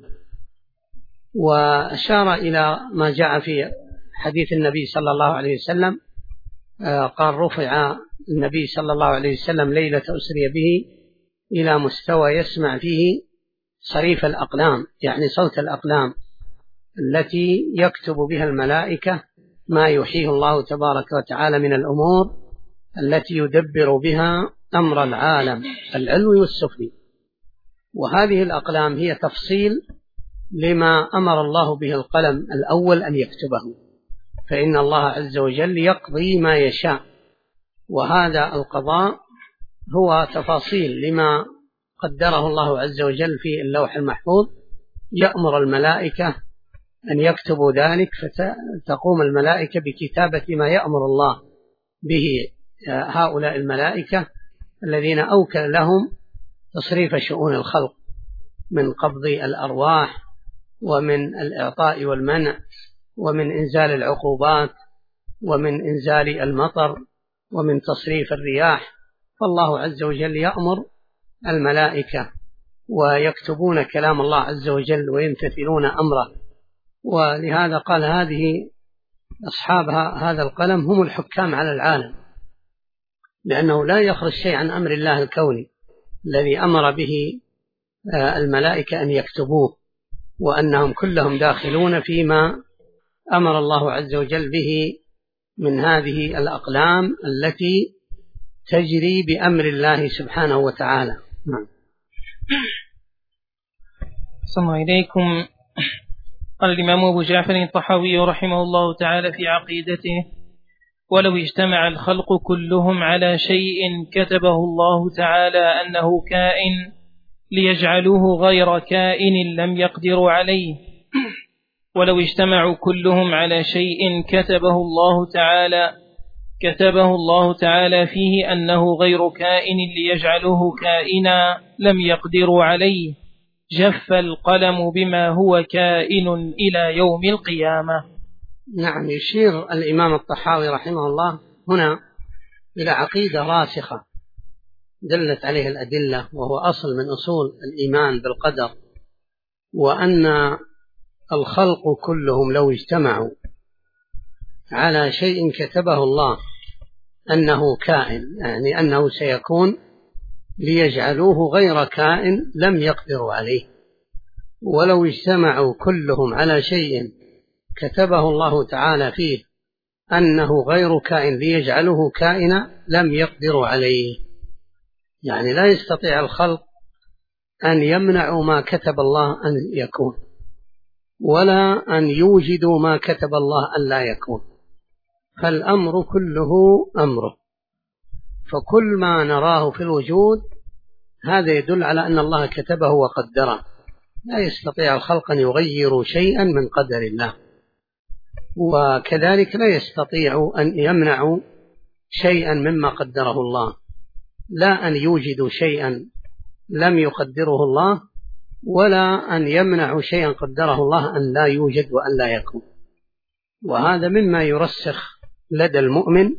وأشار إلى ما جاء في حديث النبي صلى الله عليه وسلم، قال: رفع النبي صلى الله عليه وسلم ليلة أسري به إلى مستوى يسمع فيه صريف الأقلام، يعني صوت الأقلام التي يكتب بها الملائكة ما يوحيه الله تبارك وتعالى من الأمور التي يدبر بها أمر العالم العلوي والسفلي. وهذه الأقلام هي تفصيل لما أمر الله به القلم الأول أن يكتبه، فإن الله عز وجل يقضي ما يشاء، وهذا القضاء هو تفاصيل لما قدره الله عز وجل في اللوح المحفوظ. يأمر الملائكة أن يكتبوا ذلك، فتقوم الملائكة بكتابة ما يأمر الله به هؤلاء الملائكة الذين أوكل لهم تصريف شؤون الخلق، من قبض الأرواح، ومن الإعطاء والمنع، ومن إنزال العقوبات، ومن إنزال المطر، ومن تصريف الرياح. فالله عز وجل يأمر الملائكة ويكتبون كلام الله عز وجل ويمتثلون أمره. ولهذا قال: هذه أصحاب هذا القلم هم الحكام على العالم، لأنه لا يخرج شيء عن أمر الله الكوني الذي أمر به الملائكة أن يكتبوه، وأنهم كلهم داخلون فيما أمر الله عز وجل به من هذه الأقلام التي تجري بأمر الله سبحانه وتعالى. صلى إليكم. قال الإمام أبو جعفر الطحاوي رحمه الله تعالى في عقيدته: ولو اجتمع الخلق كلهم على شيء كتبه الله تعالى أنه كائن ليجعلوه غير كائن لم يقدروا عليه. ولو اجتمعوا كلهم على شيء كتبه الله تعالى فيه أنه غير كائن ليجعلوه كائنا لم يقدروا عليه، جف القلم بما هو كائن إلى يوم القيامة. نعم، يشير الإمام الطحاوي رحمه الله هنا إلى عقيدة راسخة دلت عليه الأدلة، وهو أصل من أصول الإيمان بالقدر، وأن الخلق كلهم لو اجتمعوا على شيء كتبه الله أنه كائن، يعني أنه سيكون، ليجعلوه غير كائن لم يقدروا عليه. ولو اجتمعوا كلهم على شيء كتبه الله تعالى فيه أنه غير كائن ليجعلوه كائنا لم يقدروا عليه. يعني لا يستطيع الخلق أن يمنعوا ما كتب الله أن يكون، ولا أن يوجدوا ما كتب الله أن لا يكون، فالأمر كله أمره. فكل ما نراه في الوجود هذا يدل على أن الله كتبه وقدره، لا يستطيع الخلق أن يغيروا شيئا من قدر الله، وكذلك لا يستطيع أن يمنعوا شيئا مما قدره الله، لا أن يوجدوا شيئا لم يقدره الله، ولا أن يمنعوا شيئا قدره الله أن لا يوجد وأن لا يكون. وهذا مما يرسخ لدى المؤمن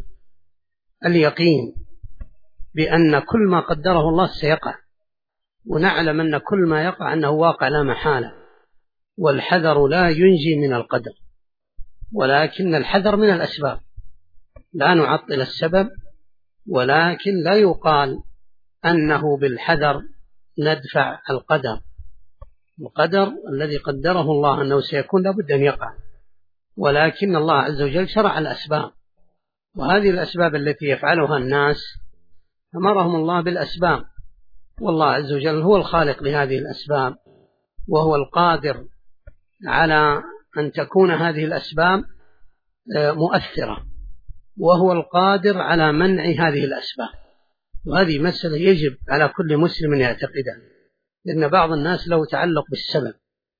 اليقين بأن كل ما قدره الله سيقع، ونعلم أن كل ما يقع أنه واقع لا محالة، والحذر لا ينجي من القدر، ولكن الحذر من الأسباب. لا نعطل السبب، ولكن لا يقال أنه بالحذر ندفع القدر. القدر الذي قدره الله أنه سيكون لابد أن يقع، ولكن الله عز وجل شرع الأسباب، وهذه الأسباب التي يفعلها الناس أمرهم الله بالأسباب، والله عز وجل هو الخالق لهذه الأسباب، وهو القادر على أن تكون هذه الأسباب مؤثرة، وهو القادر على منع هذه الأسباب. وهذه مسألة يجب على كل مسلم يعتقدها، لأن بعض الناس له تعلق بالسبب،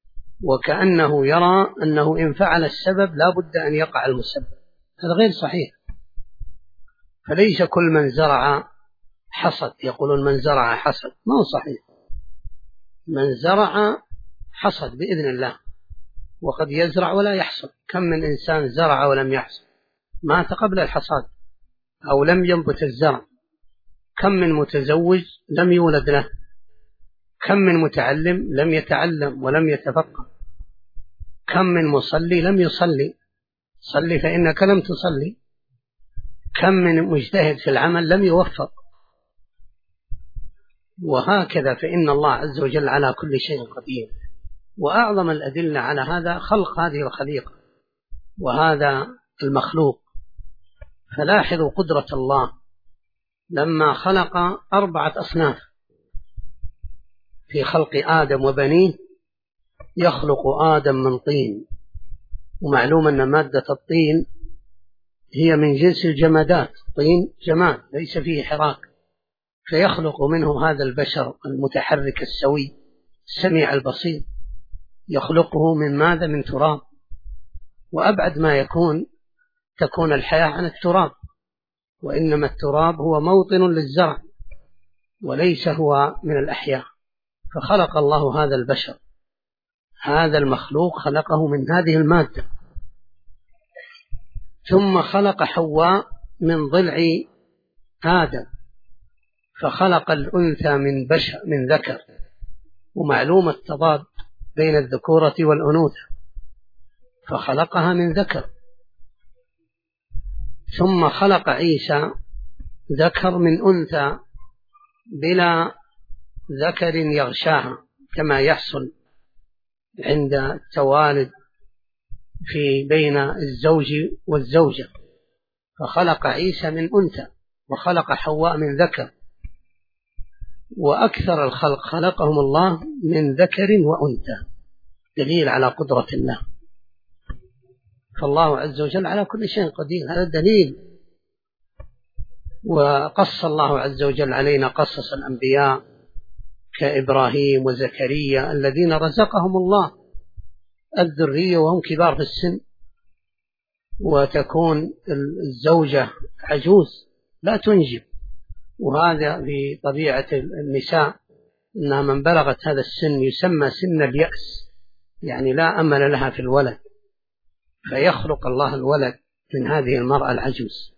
وكأنه يرى أنه إن فعل السبب لا بد أن يقع المسبب. هذا غير صحيح. فليس كل من زرع حصد، يقولون من زرع حصد، ما هو صحيح. من زرع حصد بإذن الله، وقد يزرع ولا يحصد. كم من إنسان زرع ولم يحصد، مات قبل الحصاد أو لم ينبت الزرع. كم من متزوج لم يولد له، كم من متعلم لم يتعلم ولم يتفقه، كم من مصلي لم يصلي، صلي فإنك لم تصلي، كم من مجتهد في العمل لم يوفق. وهكذا، فإن الله عز وجل على كل شيء قدير. وأعظم الأدلة على هذا خلق هذه الخليقة وهذا المخلوق. فلاحظوا قدرة الله لما خلق 4 أصناف في خلق آدم وبنيه. يخلق آدم من طين، ومعلوم أن مادة الطين هي من جنس الجمادات، طين جماد ليس فيه حراك، فيخلق منه هذا البشر المتحرك السوي السميع البصير. يخلقه من ماذا؟ من تراب، وأبعد ما تكون الحياة عن التراب، وإنما التراب هو موطن للزرع وليس هو من الأحياء. فخلق الله هذا البشر، هذا المخلوق خلقه من هذه المادة. ثم خلق حواء من ضلع آدم، فخلق الأنثى من ذكر، ومعلوم التضاد بين الذكورة والأنوثة، فخلقها من ذكر. ثم خلق عيسى ذكر من أنثى بلا ذكر يغشاها، كما يحصل عند التوالد بين الزوج والزوجة، فخلق عيسى من أنثى وخلق حواء من ذكر، وأكثر الخلق خلقهم الله من ذكر وأنثى، دليل على قدرة الله. فالله عز وجل على كل شيء قدير، هذا دليل. وقص الله عز وجل علينا قصص الأنبياء كإبراهيم وزكريا الذين رزقهم الله الذرية وهم كبار في السن، وتكون الزوجة عجوز لا تنجب، وهذا بطبيعة النساء أنها من بلغت هذا السن يسمى سن اليأس، يعني لا أمل لها في الولد، فيخلق الله الولد من هذه المرأة العجوز.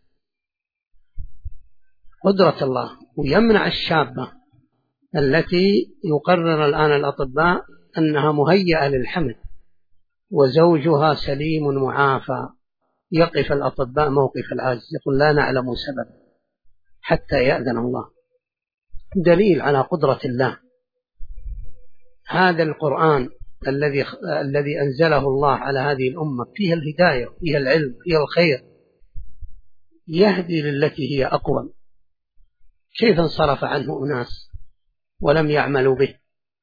قدرة الله. ويمنع الشابة التي يقرر الآن الأطباء أنها مهيئة للحمل وزوجها سليم معافى، يقف الأطباء موقف العاجز، يقول لا نعلم سبب حتى يأذن الله، دليل على قدرة الله. هذا القرآن الذي أنزله الله على هذه الأمة فيها الهداية، فيها العلم، فيها الخير، يهدي للتي هي أقوم. كيف انصرف عنه أناس ولم يعملوا به؟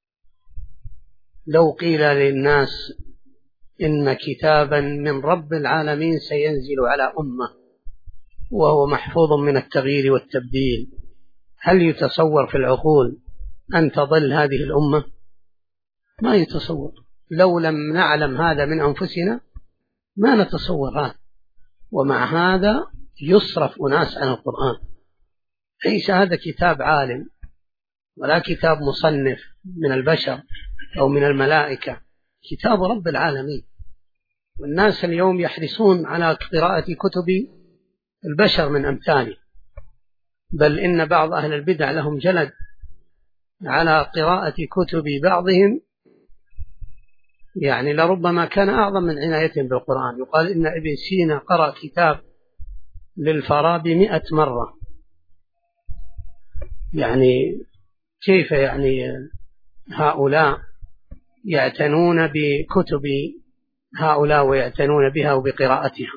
لو قيل للناس إن كتابا من رب العالمين سينزل على أمة وهو محفوظ من التغيير والتبديل، هل يتصور في العقول أن تضل هذه الأمة؟ ما يتصور. لو لم نعلم هذا من أنفسنا ما نتصور هذا. ومع هذا يصرف أناس عن القرآن. ليس هذا كتاب عالم ولا كتاب مصنف من البشر أو من الملائكة، كتاب رب العالمين. والناس اليوم يحرصون على قراءة كتب البشر من أمثاله، بل إن بعض أهل البدع لهم جلد على قراءة كتب بعضهم، يعني لربما كان أعظم من عنايتهم بالقرآن. يقال إن ابن سينا قرأ كتاب للفارابي 100 مرة. يعني كيف يعني هؤلاء يعتنون بكتب هؤلاء ويعتنون بها وبقراءتها؟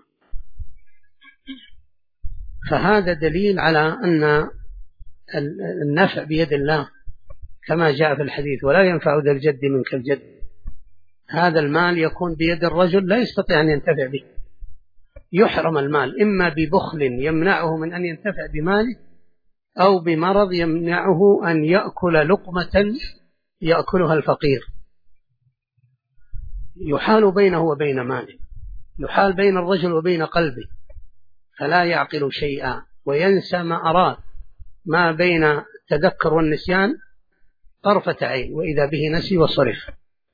فهذا دليل على أن النفع بيد الله كما جاء في الحديث: ولا ينفع ذا الجد منك الجد. هذا المال يكون بيد الرجل لا يستطيع أن ينتفع به، يحرم المال إما ببخل يمنعه من أن ينتفع بماله، أو بمرض يمنعه أن يأكل لقمة يأكلها الفقير. يحال بينه وبين ماله، يحال بين الرجل وبين قلبه، فلا يعقل شيئا وينسى ما أراد. ما بين التذكر والنسيان طرفة عين، وإذا به نسي وصرف.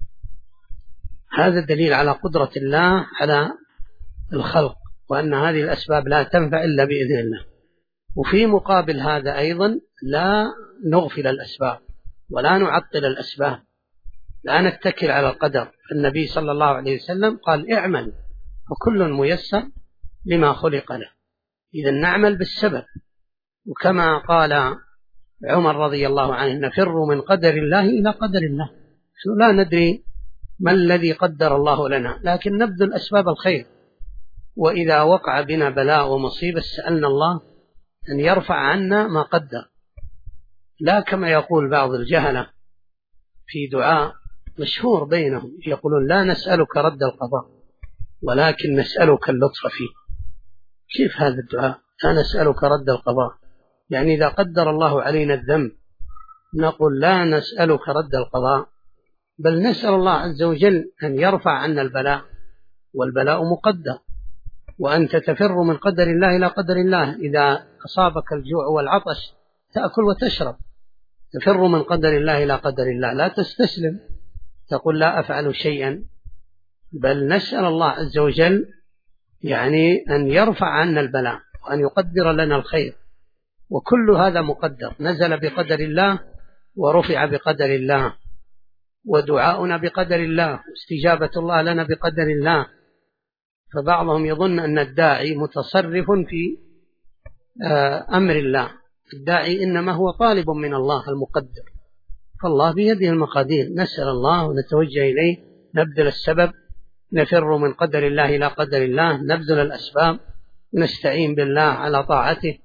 هذا الدليل على قدرة الله على الخلق، وأن هذه الأسباب لا تنفع إلا بإذن الله. وفي مقابل هذا أيضا لا نغفل الأسباب ولا نعطل الأسباب، لا نتكل على القدر. النبي صلى الله عليه وسلم قال: اعمل فكل ميسر لما خلق له. إذا نعمل بالسبب. وكما قال عمر رضي الله عنه: نفر من قدر الله إلى قدر الله، لا ندري ما الذي قدر الله لنا، لكن نبذل أسباب الخير. وإذا وقع بنا بلاء ومصيبة سألنا الله أن يرفع عنا ما قدر، لا كما يقول بعض الجهلة في دعاء مشهور بينهم، يقولون: لا نسألك رد القضاء ولكن نسألك اللطف فيه. كيف هذا الدعاء؟ لا نسألك رد القضاء، يعني إذا قدر الله علينا الذنب نقول لا نسألك رد القضاء، بل نسأل الله عز وجل أن يرفع عنا البلاء، والبلاء مقدر. وأنت تفر من قدر الله إلى قدر الله. إذا أصابك الجوع والعطش تأكل وتشرب، تفر من قدر الله إلى قدر الله، لا تستسلم تقول لا أفعل شيئا، بل نسأل الله عز وجل يعني أن يرفع عنا البلاء وأن يقدر لنا الخير. وكل هذا مقدر، نزل بقدر الله ورفع بقدر الله، ودعاؤنا بقدر الله، واستجابة الله لنا بقدر الله. فبعضهم يظن أن الداعي متصرف في أمر الله، الداعي إنما هو طالب من الله المقدر، فالله بيده المقادير. نسأل الله ونتوجه إليه، نبذل السبب، نفر من قدر الله إلى قدر الله، نبذل الأسباب، نستعين بالله على طاعته،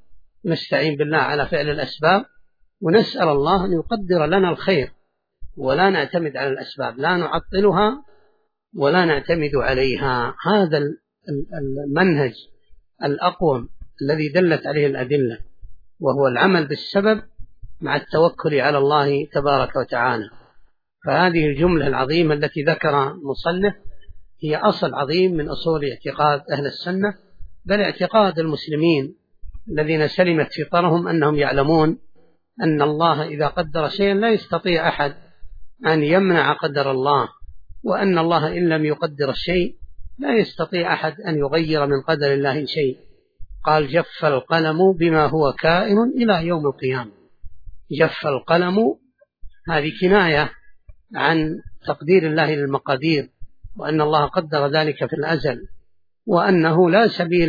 نستعين بالله على فعل الأسباب، ونسأل الله أن يقدر لنا الخير، ولا نعتمد على الأسباب، لا نعطلها ولا نعتمد عليها. هذا المنهج الأقوم الذي دلت عليه الأدلة، وهو العمل بالسبب مع التوكل على الله تبارك وتعالى. فهذه الجملة العظيمة التي ذكر مصنف هي أصل عظيم من أصول اعتقاد أهل السنة، بل اعتقاد المسلمين الذين سلمت فطرهم أنهم يعلمون أن الله إذا قدر شيئا لا يستطيع أحد أن يمنع قدر الله، وأن الله إن لم يقدر الشيء لا يستطيع أحد أن يغير من قدر الله شيء. قال جف القلم بما هو كائن إلى يوم القيامة. جف القلم هذه كناية عن تقدير الله للمقادير، وأن الله قدر ذلك في الأزل، وأنه لا سبيل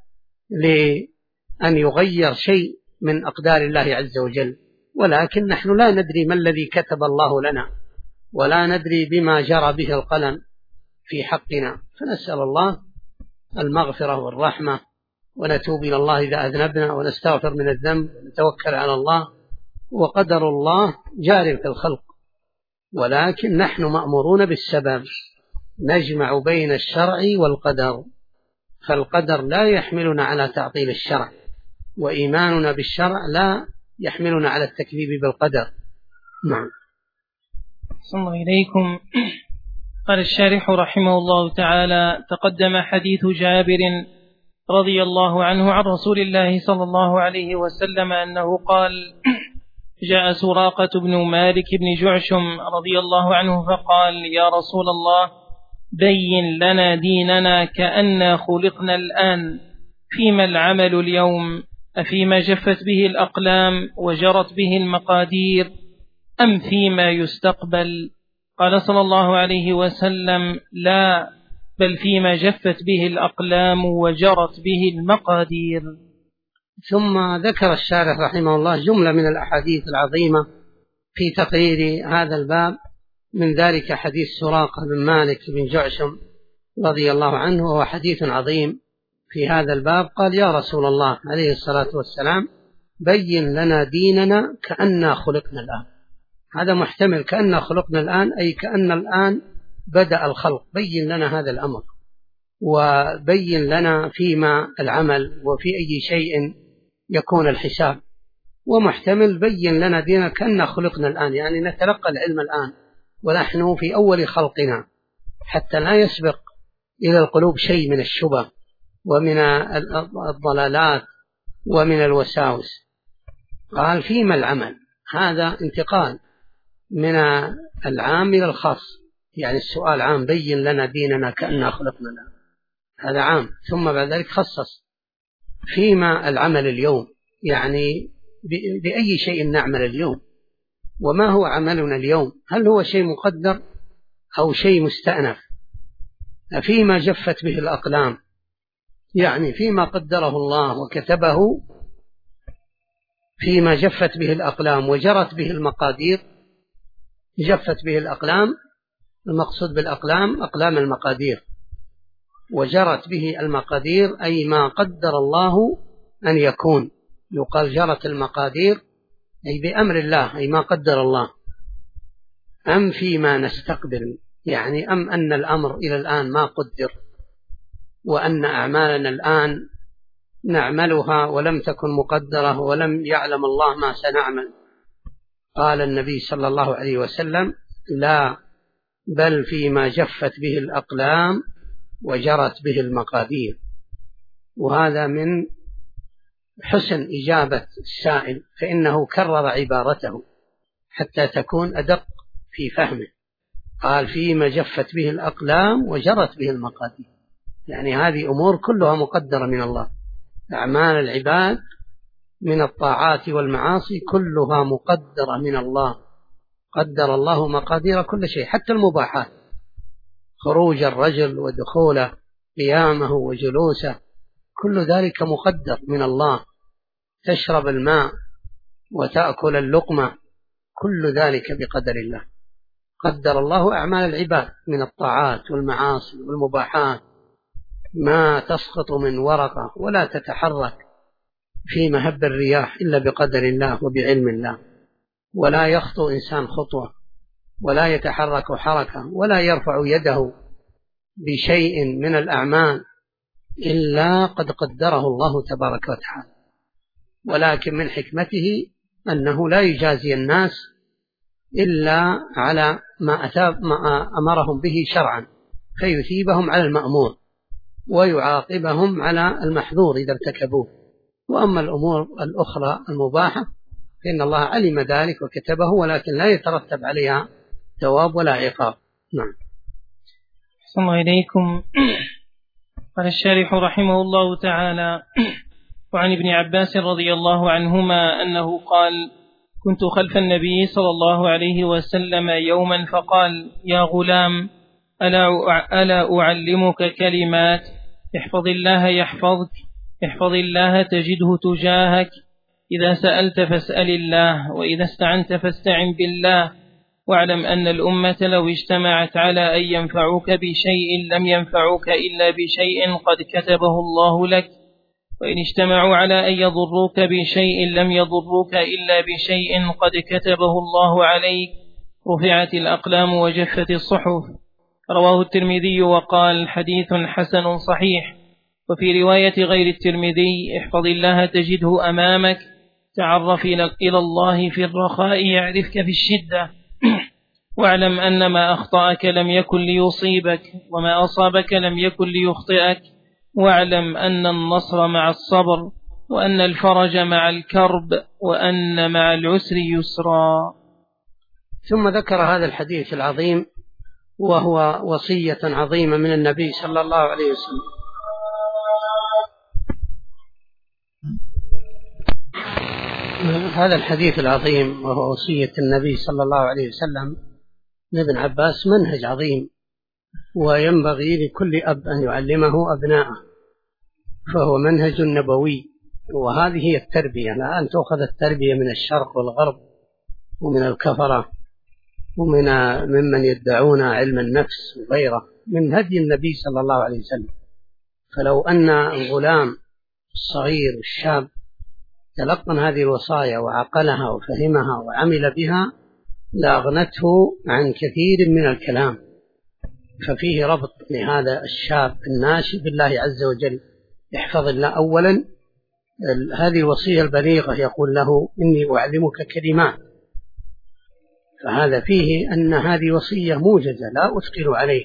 لأن يغير شيء من أقدار الله عز وجل. ولكن نحن لا ندري ما الذي كتب الله لنا، ولا ندري بما جرى به القلم في حقنا، فنسأل الله المغفرة والرحمة، ونتوب إلى الله إذا أذنبنا، ونستغفر من الذنب، ونتوكل على الله. وقدر الله جار في الخلق، ولكن نحن مأمورون بالسبب، نجمع بين الشرع والقدر. فالقدر لا يحملنا على تعطيل الشرع، وإيماننا بالشرع لا يحملنا على التكذيب بالقدر. نعم. صلى الله إليكم. قال الشارح رحمه الله تعالى: تقدم حديث جابر رضي الله عنه عن رسول الله صلى الله عليه وسلم أنه قال: جاء سراقة بن مالك بن جعشم رضي الله عنه فقال: يا رسول الله، بين لنا ديننا كأننا خلقنا الآن، فيما العمل اليوم؟ أفيما جفت به الأقلام وجرت به المقادير، أم فيما يستقبل؟ قال صلى الله عليه وسلم: لا، بل فيما جفت به الأقلام وجرت به المقادير. ثم ذكر الشارح رحمه الله جملة من الأحاديث العظيمة في تقرير هذا الباب، من ذلك حديث سراقة بن مالك بن جعشم رضي الله عنه، وهو حديث عظيم في هذا الباب. قال: يا رسول الله عليه الصلاة والسلام، بين لنا ديننا كأننا خلقنا الآن. هذا محتمل، كأننا خلقنا الآن أي كأن الآن بدأ الخلق. بين لنا هذا الأمر، وبين لنا فيما العمل وفي أي شيء يكون الحساب. ومحتمل بين لنا ديننا كأننا خلقنا الآن، يعني نتلقى العلم الآن ونحن في أول خلقنا، حتى لا يسبق إلى القلوب شيء من الشبه ومن الضلالات ومن الوساوس. قال: فيما العمل، هذا انتقال من العام إلى الخاص، يعني السؤال عام: بين لنا ديننا كأننا خلقنا الآن، هذا عام. ثم بعد ذلك خصص: فيما العمل اليوم، يعني بأي شيء نعمل اليوم، وما هو عملنا اليوم؟ هل هو شيء مقدر أو شيء مستأنف؟ فيما جفت به الأقلام، يعني فيما قدره الله وكتبه، فيما جفت به الأقلام وجرت به المقادير. جفت به الأقلام، المقصود بالأقلام أقلام المقادير، وجرت به المقادير أي ما قدر الله أن يكون. يقال جرت المقادير أي بأمر الله، أي ما قدر الله. أم فيما نستقبل، يعني أم أن الأمر إلى الآن ما قدر، وأن أعمالنا الآن نعملها ولم تكن مقدرة ولم يعلم الله ما سنعمل. قال النبي صلى الله عليه وسلم: لا، بل فيما جفت به الأقلام وجرت به المقادير. وهذا من حسن إجابة السائل، فإنه كرر عبارته حتى تكون أدق في فهمه. قال: فيما جفت به الأقلام وجرت به المقادير، يعني هذه أمور كلها مقدرة من الله. أعمال العباد من الطاعات والمعاصي كلها مقدرة من الله. قدر الله مقادير كل شيء، حتى المباحات، خروج الرجل ودخوله، قيامه وجلوسه، كل ذلك مقدر من الله. تشرب الماء وتأكل اللقمة، كل ذلك بقدر الله. قدر الله أعمال العباد من الطاعات والمعاصي والمباحات، ما تسقط من ورقة ولا تتحرك في مهب الرياح إلا بقدر الله وبعلم الله، ولا يخطو إنسان خطوة، ولا يتحرك حركة، ولا يرفع يده بشيء من الأعمال إلا قد قدره الله تبارك وتعالى. ولكن من حكمته أنه لا يجازي الناس إلا على ما أمرهم به شرعا، فيثيبهم على المأمور ويعاقبهم على المحظور إذا ارتكبوه. وأما الأمور الأخرى المباحة فإن الله علم ذلك وكتبه، ولكن لا يترتب عليها ثواب ولا عقاب. نعم. صلى الله إليكم. قال الشارح رحمه الله تعالى: وعن ابن عباس رضي الله عنهما أنه قال: كنت خلف النبي صلى الله عليه وسلم يوما فقال: يا غلام، ألا أعلمك كلمات؟ احفظ الله يحفظك، احفظ الله تجده تجاهك، إذا سألت فاسأل الله، وإذا استعنت فاستعن بالله، واعلم أن الأمة لو اجتمعت على أن ينفعوك بشيء لم ينفعوك إلا بشيء قد كتبه الله لك، وإن اجتمعوا على أن يضروك بشيء لم يضروك إلا بشيء قد كتبه الله عليك، رفعت الأقلام وجفت الصحف. رواه الترمذي وقال: حديث حسن صحيح. وفي رواية غير الترمذي: احفظ الله تجده أمامك، تعرف إلى الله في الرخاء يعرفك في الشدة، واعلم أن ما أخطأك لم يكن ليصيبك، وما أصابك لم يكن ليخطئك، واعلم أن النصر مع الصبر، وأن الفرج مع الكرب، وأن مع العسر يسرا. ثم ذكر هذا الحديث العظيم، وهو وصية عظيمة من النبي صلى الله عليه وسلم. هذا الحديث العظيم وهو وصية النبي صلى الله عليه وسلم لابن عباس منهج عظيم، وينبغي لكل أب أن يعلمه أبناءه، فهو منهج نبوي. وهذه هي التربية. الآن تأخذ التربية من الشرق والغرب ومن الكفرة ممن يدعون علم النفس وغيره، من هدي النبي صلى الله عليه وسلم. فلو أن الغلام الصغير الشاب تلقن هذه الوصايا وعقلها وفهمها وعمل بها لأغنته عن كثير من الكلام. ففيه ربط لهذا الشاب الناشئ بالله عز وجل. احفظ الله أولا، هذه الوصية البليغة، يقول له: إني أعلمك كلمات. فهذا فيه أن هذه وصية موجزة لا أثقل عليه.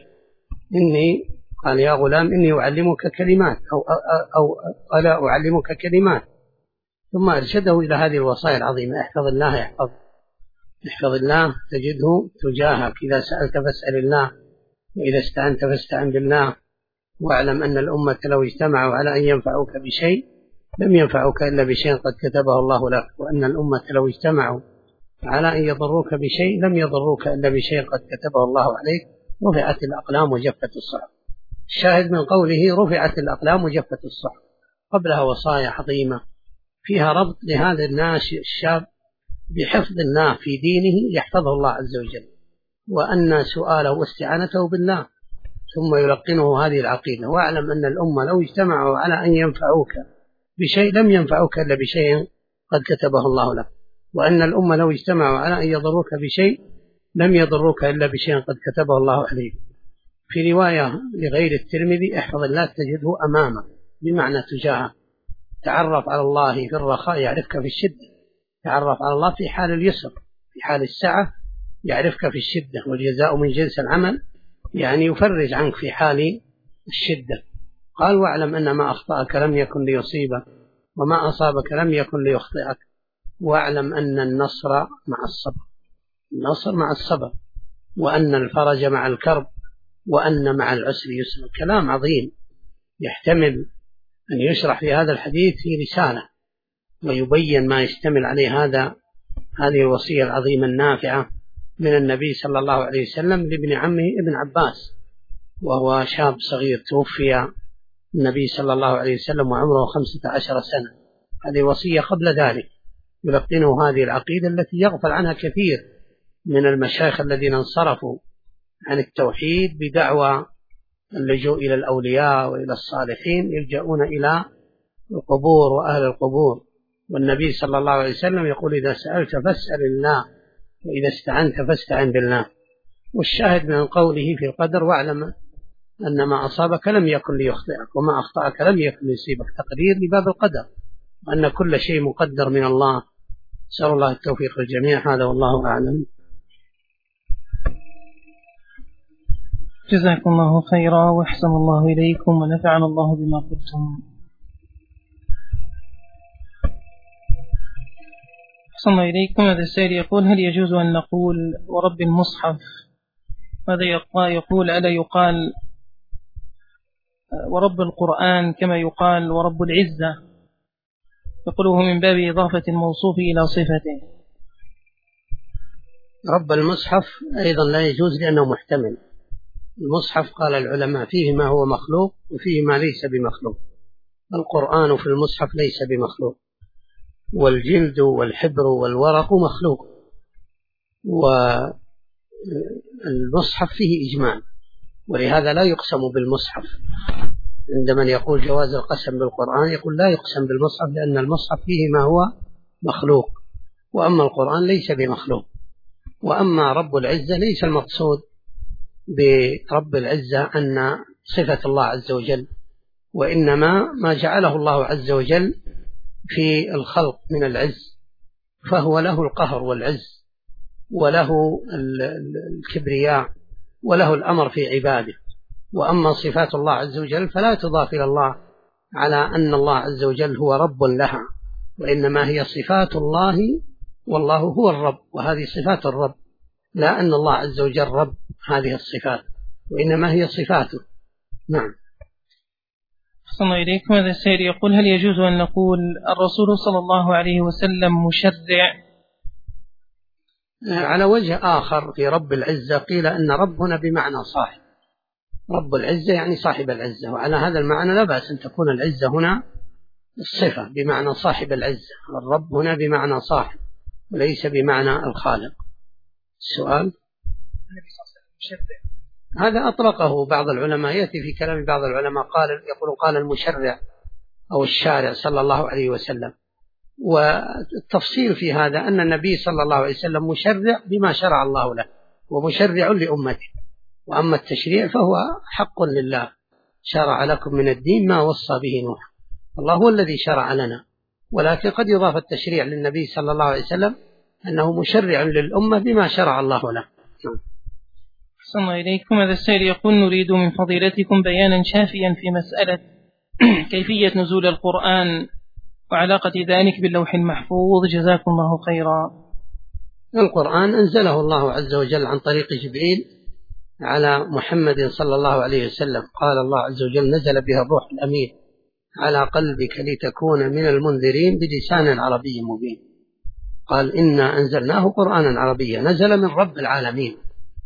قال: يا غلام إني أعلمك كلمات، أو ألا أعلمك كلمات. ثم أرشده إلى هذه الوصايا العظيمة: احفظ الله يحفظ، احفظ الله تجده تجاهك، إذا سألت فاسأل الله، وإذا استعنت فاستعن بالله، واعلم أن الأمة لو اجتمعوا على أن ينفعوك بشيء لم ينفعوك إلا بشيء قد كتبه الله لك، وأن الأمة لو اجتمعوا على أن يضروك بشيء لم يضروك إلا بشيء قد كتبه الله عليك، رفعت الأقلام وجفت الصحف. الشاهد من قوله رفعت الأقلام وجفت الصحف، قبلها وصايا عظيمة فيها ربط لهذا الناشئ الشاب بحفظ الله في دينه يحفظه الله عز وجل، وأن سؤاله واستعانته بالله، ثم يلقنه هذه العقيدة: واعلم أن الأمة لو اجتمعوا على أن ينفعوك بشيء لم ينفعوك إلا بشيء قد كتبه الله لك، وأن الأمة لو اجتمعوا على أن يضروك بشيء لم يضروك إلا بشيء قد كتبه الله عليك. في رواية لغير الترمذي: احفظ الله تجده أمامك، بمعنى تجاهك. تعرف على الله في الرخاء يعرفك في الشدة، تعرف على الله في حال اليسر، في حال السعة يعرفك في الشدة، والجزاء من جنس العمل، يعني يفرج عنك في حال الشدة. قال: واعلم أن ما أخطأك لم يكن ليصيبك، وما أصابك لم يكن ليخطئك، واعلم أن النصر مع الصبر، النصر مع الصبر، وأن الفرج مع الكرب، وأن مع العسر يسر. كلام عظيم يحتمل أن يشرح في هذا الحديث في رسالة، ويبين ما يشتمل عليه هذه الوصية العظيمة النافعة من النبي صلى الله عليه وسلم لابن عمه ابن عباس، وهو شاب صغير توفي النبي صلى الله عليه وسلم وعمره 15 سنة. هذه وصية قبل ذلك يلقنه هذه العقيدة التي يغفل عنها كثير من المشايخ الذين انصرفوا عن التوحيد بدعوى اللجوء إلى الأولياء وإلى الصالحين، يلجؤون إلى القبور وأهل القبور، والنبي صلى الله عليه وسلم يقول إذا سألت فاسأل الله وإذا استعنت فاستعن بالله. والشاهد من قوله في القدر واعلم أن ما أصابك لم يكن ليخطئك وما أخطأك لم يكن ليصيبك، تقدير لباب القدر وأن كل شيء مقدر من الله. نسأل الله التوفيق للجميع، هذا والله أعلم. جزاكم الله خيرا وأحسن الله إليكم ونفعنا الله بما قلتم. أحسن الله إليكم. هذا السائل يقول هل يجوز أن نقول ورب المصحف؟ ماذا يقول ألا يقال ورب القرآن كما يقال ورب العزة؟ يقوله من باب إضافة الموصوف إلى صفته. رب المصحف أيضا لا يجوز لأنه محتمل. المصحف قال العلماء فيه ما هو مخلوق وفيه ما ليس بمخلوق. القرآن في المصحف ليس بمخلوق، والجلد والحبر والورق مخلوق، والمصحف فيه إجمال، ولهذا لا يقسم بالمصحف. عندما يقول جواز القسم بالقرآن يقول لا يقسم بالمصحف لأن المصحف فيه ما هو مخلوق، وأما القرآن ليس بمخلوق. وأما رب العزة ليس المقصود برب العزة أن صفة الله عز وجل، وإنما ما جعله الله عز وجل في الخلق من العز، فهو له القهر والعز وله الكبرياء وله الأمر في عباده. وأما صفات الله عز وجل فلا تضاف إلى الله على أن الله عز وجل هو رب لها، وإنما هي صفات الله والله هو الرب، وهذه صفات الرب، لا أن الله عز وجل رب هذه الصفات، وإنما هي صفاته. نعم. أحسن الله إليكم. هذا السائل يقول هل يجوز أن نقول الرسول صلى الله عليه وسلم مشرع؟ على وجه آخر في رب العزة قيل أن رب هنا بمعنى صاحب، رب العزة يعني صاحب العزة، وعلى هذا المعنى لا بأس أن تكون العزة هنا الصفة بمعنى صاحب العزة، الرب هنا بمعنى صاحب وليس بمعنى الخالق. السؤال هذا أطلقه بعض العلماء، يأتي في كلام بعض العلماء قال المشرع أو الشارع صلى الله عليه وسلم. والتفصيل في هذا أن النبي صلى الله عليه وسلم مشرع بما شرع الله له ومشرع لأمته، وأما التشريع فهو حق لله. شرع لكم من الدين ما وصى به نوح، الله هو الذي شرع لنا، ولكن قد يضاف التشريع للنبي صلى الله عليه وسلم أنه مشرع للأمة بما شرع الله له. أحسن الله إليكم. هذا السائل يقول نريد من فضيلتكم بيانا شافيا في مسألة كيفية نزول القرآن وعلاقة ذلك باللوح المحفوظ، جزاكم الله خيرا. القرآن أنزله الله عز وجل عن طريق جبريل على محمد صلى الله عليه وسلم، قال الله عز وجل نزل بها الروح الأمين على قلبك لتكون من المنذرين بلسان عربي مبين. قال إنا أنزلناه قرآنا عربيا، نزل من رب العالمين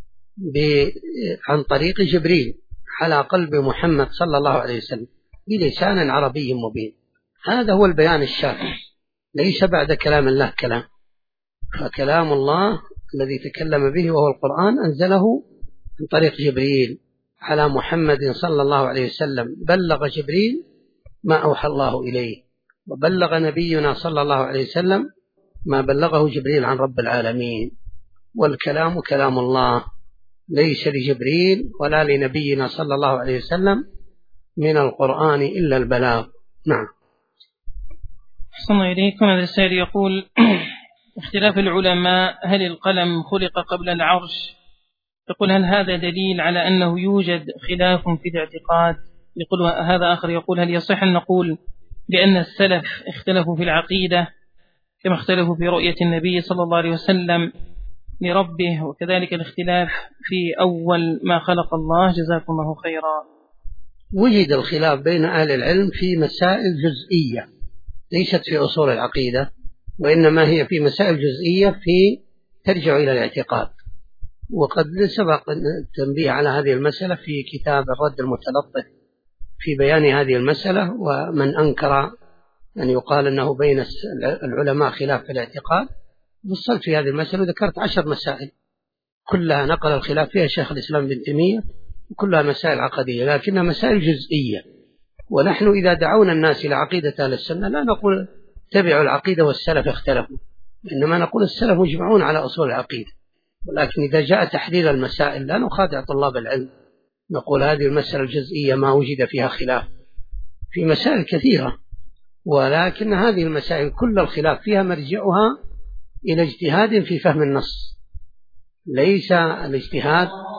عن طريق جبريل على قلب محمد صلى الله عليه وسلم بلسان عربي مبين. هذا هو البيان الشافي، ليس بعد كلام الله كلام، فكلام الله الذي تكلم به وهو القرآن أنزله عن طريق جبريل على محمد صلى الله عليه وسلم. بلغ جبريل ما أوحى الله إليه، وبلغ نبينا صلى الله عليه وسلم ما بلغه جبريل عن رب العالمين. والكلام كلام الله، ليس لجبريل ولا لنبينا صلى الله عليه وسلم من القرآن إلا البلاغ. نعم. أحسن إليكم. هذا السائل يقول اختلاف العلماء هل القلم خلق قبل العرش؟ يقول هل هذا دليل على أنه يوجد خلاف في الاعتقاد؟ يقول هذا آخر يقول هل يصح أن نقول بأن السلف اختلفوا في العقيدة كما اختلفوا في رؤية النبي صلى الله عليه وسلم لربه، وكذلك الاختلاف في أول ما خلق الله، جزاكم الله خيرا. وجد الخلاف بين أهل العلم في مسائل جزئية ليست في أصول العقيدة، وإنما هي في مسائل جزئية ترجع إلى الاعتقاد. وقد سبق التنبيه على هذه المسألة في كتاب الرد المتلطف في بيان هذه المسألة. ومن أنكر أن يقال أنه بين العلماء خلاف في الاعتقاد، وصلت في هذه المسألة وذكرت 10 مسائل كلها نقل الخلاف فيها شيخ الإسلام ابن تيمية، وكلها مسائل عقدية لكنها مسائل جزئية. ونحن إذا دعونا الناس إلى عقيدة أهل السنة لا نقول تبعوا العقيدة والسلف اختلفوا، إنما نقول السلف مجمعون على أصول العقيدة، ولكن إذا جاء تحديد المسائل لا نخادع طلاب العلم، نقول هذه المسألة الجزئية ما وجد فيها خلاف، في مسائل كثيرة، ولكن هذه المسائل كل الخلاف فيها مرجعها إلى اجتهاد في فهم النص، ليس الاجتهاد